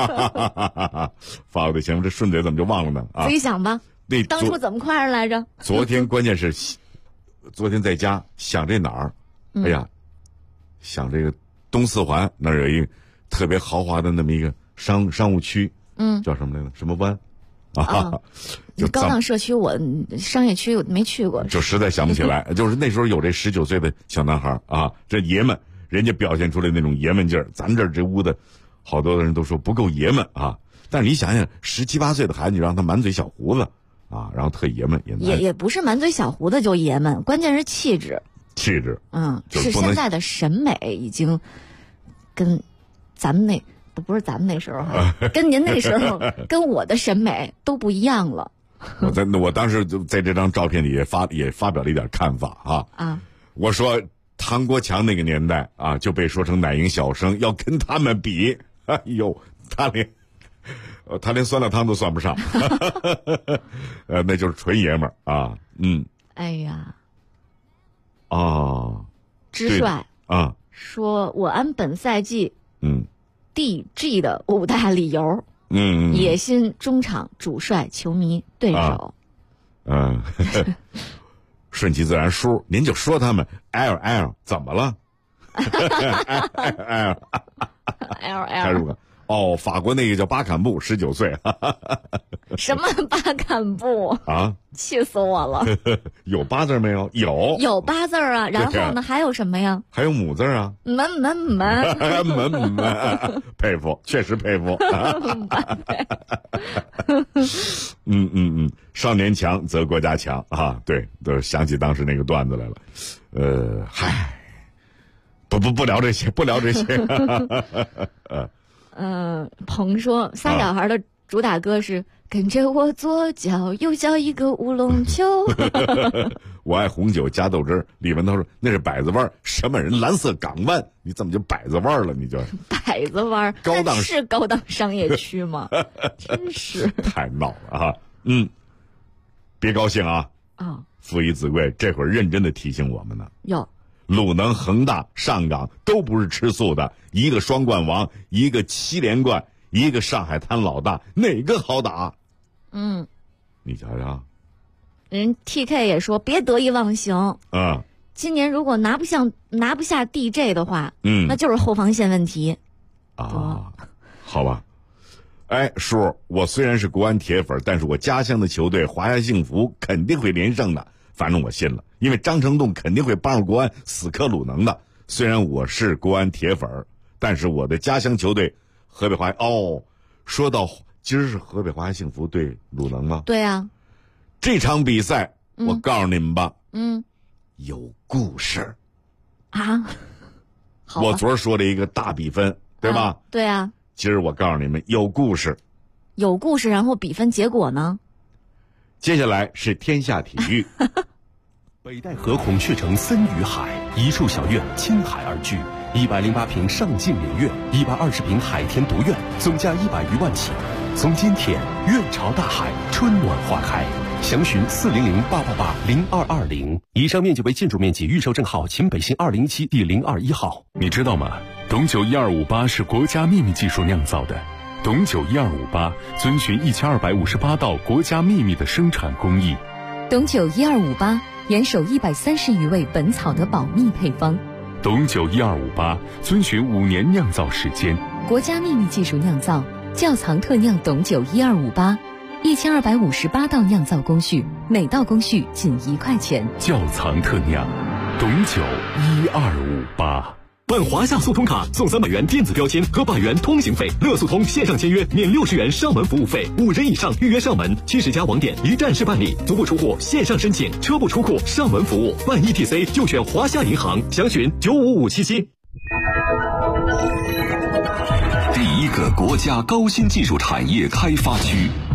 法国队前锋，这顺嘴怎么就忘了呢？ 自己想吧。当初怎么夸人来着？ 昨天关键是，昨天在家想这哪儿？哎呀，想这个东四环那儿有一个特别豪华的那么一个商务区，叫什么来着？什么湾？ 高档社区，我商业区我没去过， 就实在想不起来。就是那时候有这19岁的小男孩啊，这爷们。人家表现出来那种爷们劲儿，咱这屋的好多的人都说不够爷们啊。但是你想想，17、18岁的孩子，你让他满嘴小胡子啊，然后特爷们也不是满嘴小胡子就爷们，关键是气质。是现在的审美已经跟咱们那不是咱们那时候，跟您那时候，跟我的审美都不一样了。 我当时就在这张照片里也发表了一点看法啊。我说。唐国强那个年代啊，就被说成奶营小生，要跟他们比，哎呦，他连酸辣汤都算不上，那就是纯爷们儿啊， 哎呀， 支帅啊， 说我按本赛季DG 的5大理由，野心中场主帅球迷对手， 顺其自然叔，您就说他们 L 怎么了？L 法国那个叫巴坎布，19岁。 什么巴坎布啊？ 气死我了！ 有8字没有？有 8字啊。然后呢？还有什么呀？ 还有母字啊。 门， 佩服，确实佩服。少年强则国家强啊！对，都想起当时那个段子来了。不聊这些， 鹏说仨小孩的主打歌是跟着我左脚右脚一个乌龙球。 我爱红酒加豆汁儿。李文涛说那是百子湾，什么人？蓝色港湾，你怎么就百子湾了？你就百子湾高档是高档商业区吗？真是太闹了啊！别高兴啊！父以子贵，这会儿认真的提醒我们呢。鲁能、恒大、上港都不是吃素的，一个双冠王，一个7连冠，一个上海滩老大，哪个好打？你瞧瞧， 人 TK 也说别得意忘形今年如果拿不下 DJ 的话，那就是后防线问题好吧。哎，叔，我虽然是国安铁粉，但是我家乡的球队华夏幸福肯定会连胜的，反正我信了，因为张成栋肯定会帮着国安死磕鲁能的。虽然我是国安铁粉，但是我的家乡球队河北华说到今儿是河北华夏幸福对鲁能吗？ 对啊， 这场比赛我告诉你们吧，有故事啊。 我昨儿说了一个大比分，对吧？ 对啊。 今儿我告诉你们有故事， 然后比分结果呢？ 接下来是天下体育。 北戴河孔雀城森与海，一处小院倾海而居，108平上进连院，120平海天独院，总价100余万起。从今天，院朝大海，春暖花开。详询400-888-0220。以上面积为建筑面积，预售证号秦北新207第021号。 你知道吗？董酒1258是国家秘密技术酿造的， 董酒1258遵循1258道国家秘密的生产工艺。 董酒1258严守130余味本草的保密配方。 董酒1258遵循5年酿造时间， 国家秘密技术酿造，窖藏特酿董酒1258，1258道酿造工序，每道工序仅1块钱。 窖藏特酿，董酒1258。 办华夏速通卡送300元电子标签和100元通行费，乐速通线上签约免60元上门服务费，5人以上预约上门，70家网点一站式办理，足不出户线上申请，车不出库上门服务，办 ETC 就选华夏银行，详询95577。 第一个国家高新技术产业开发区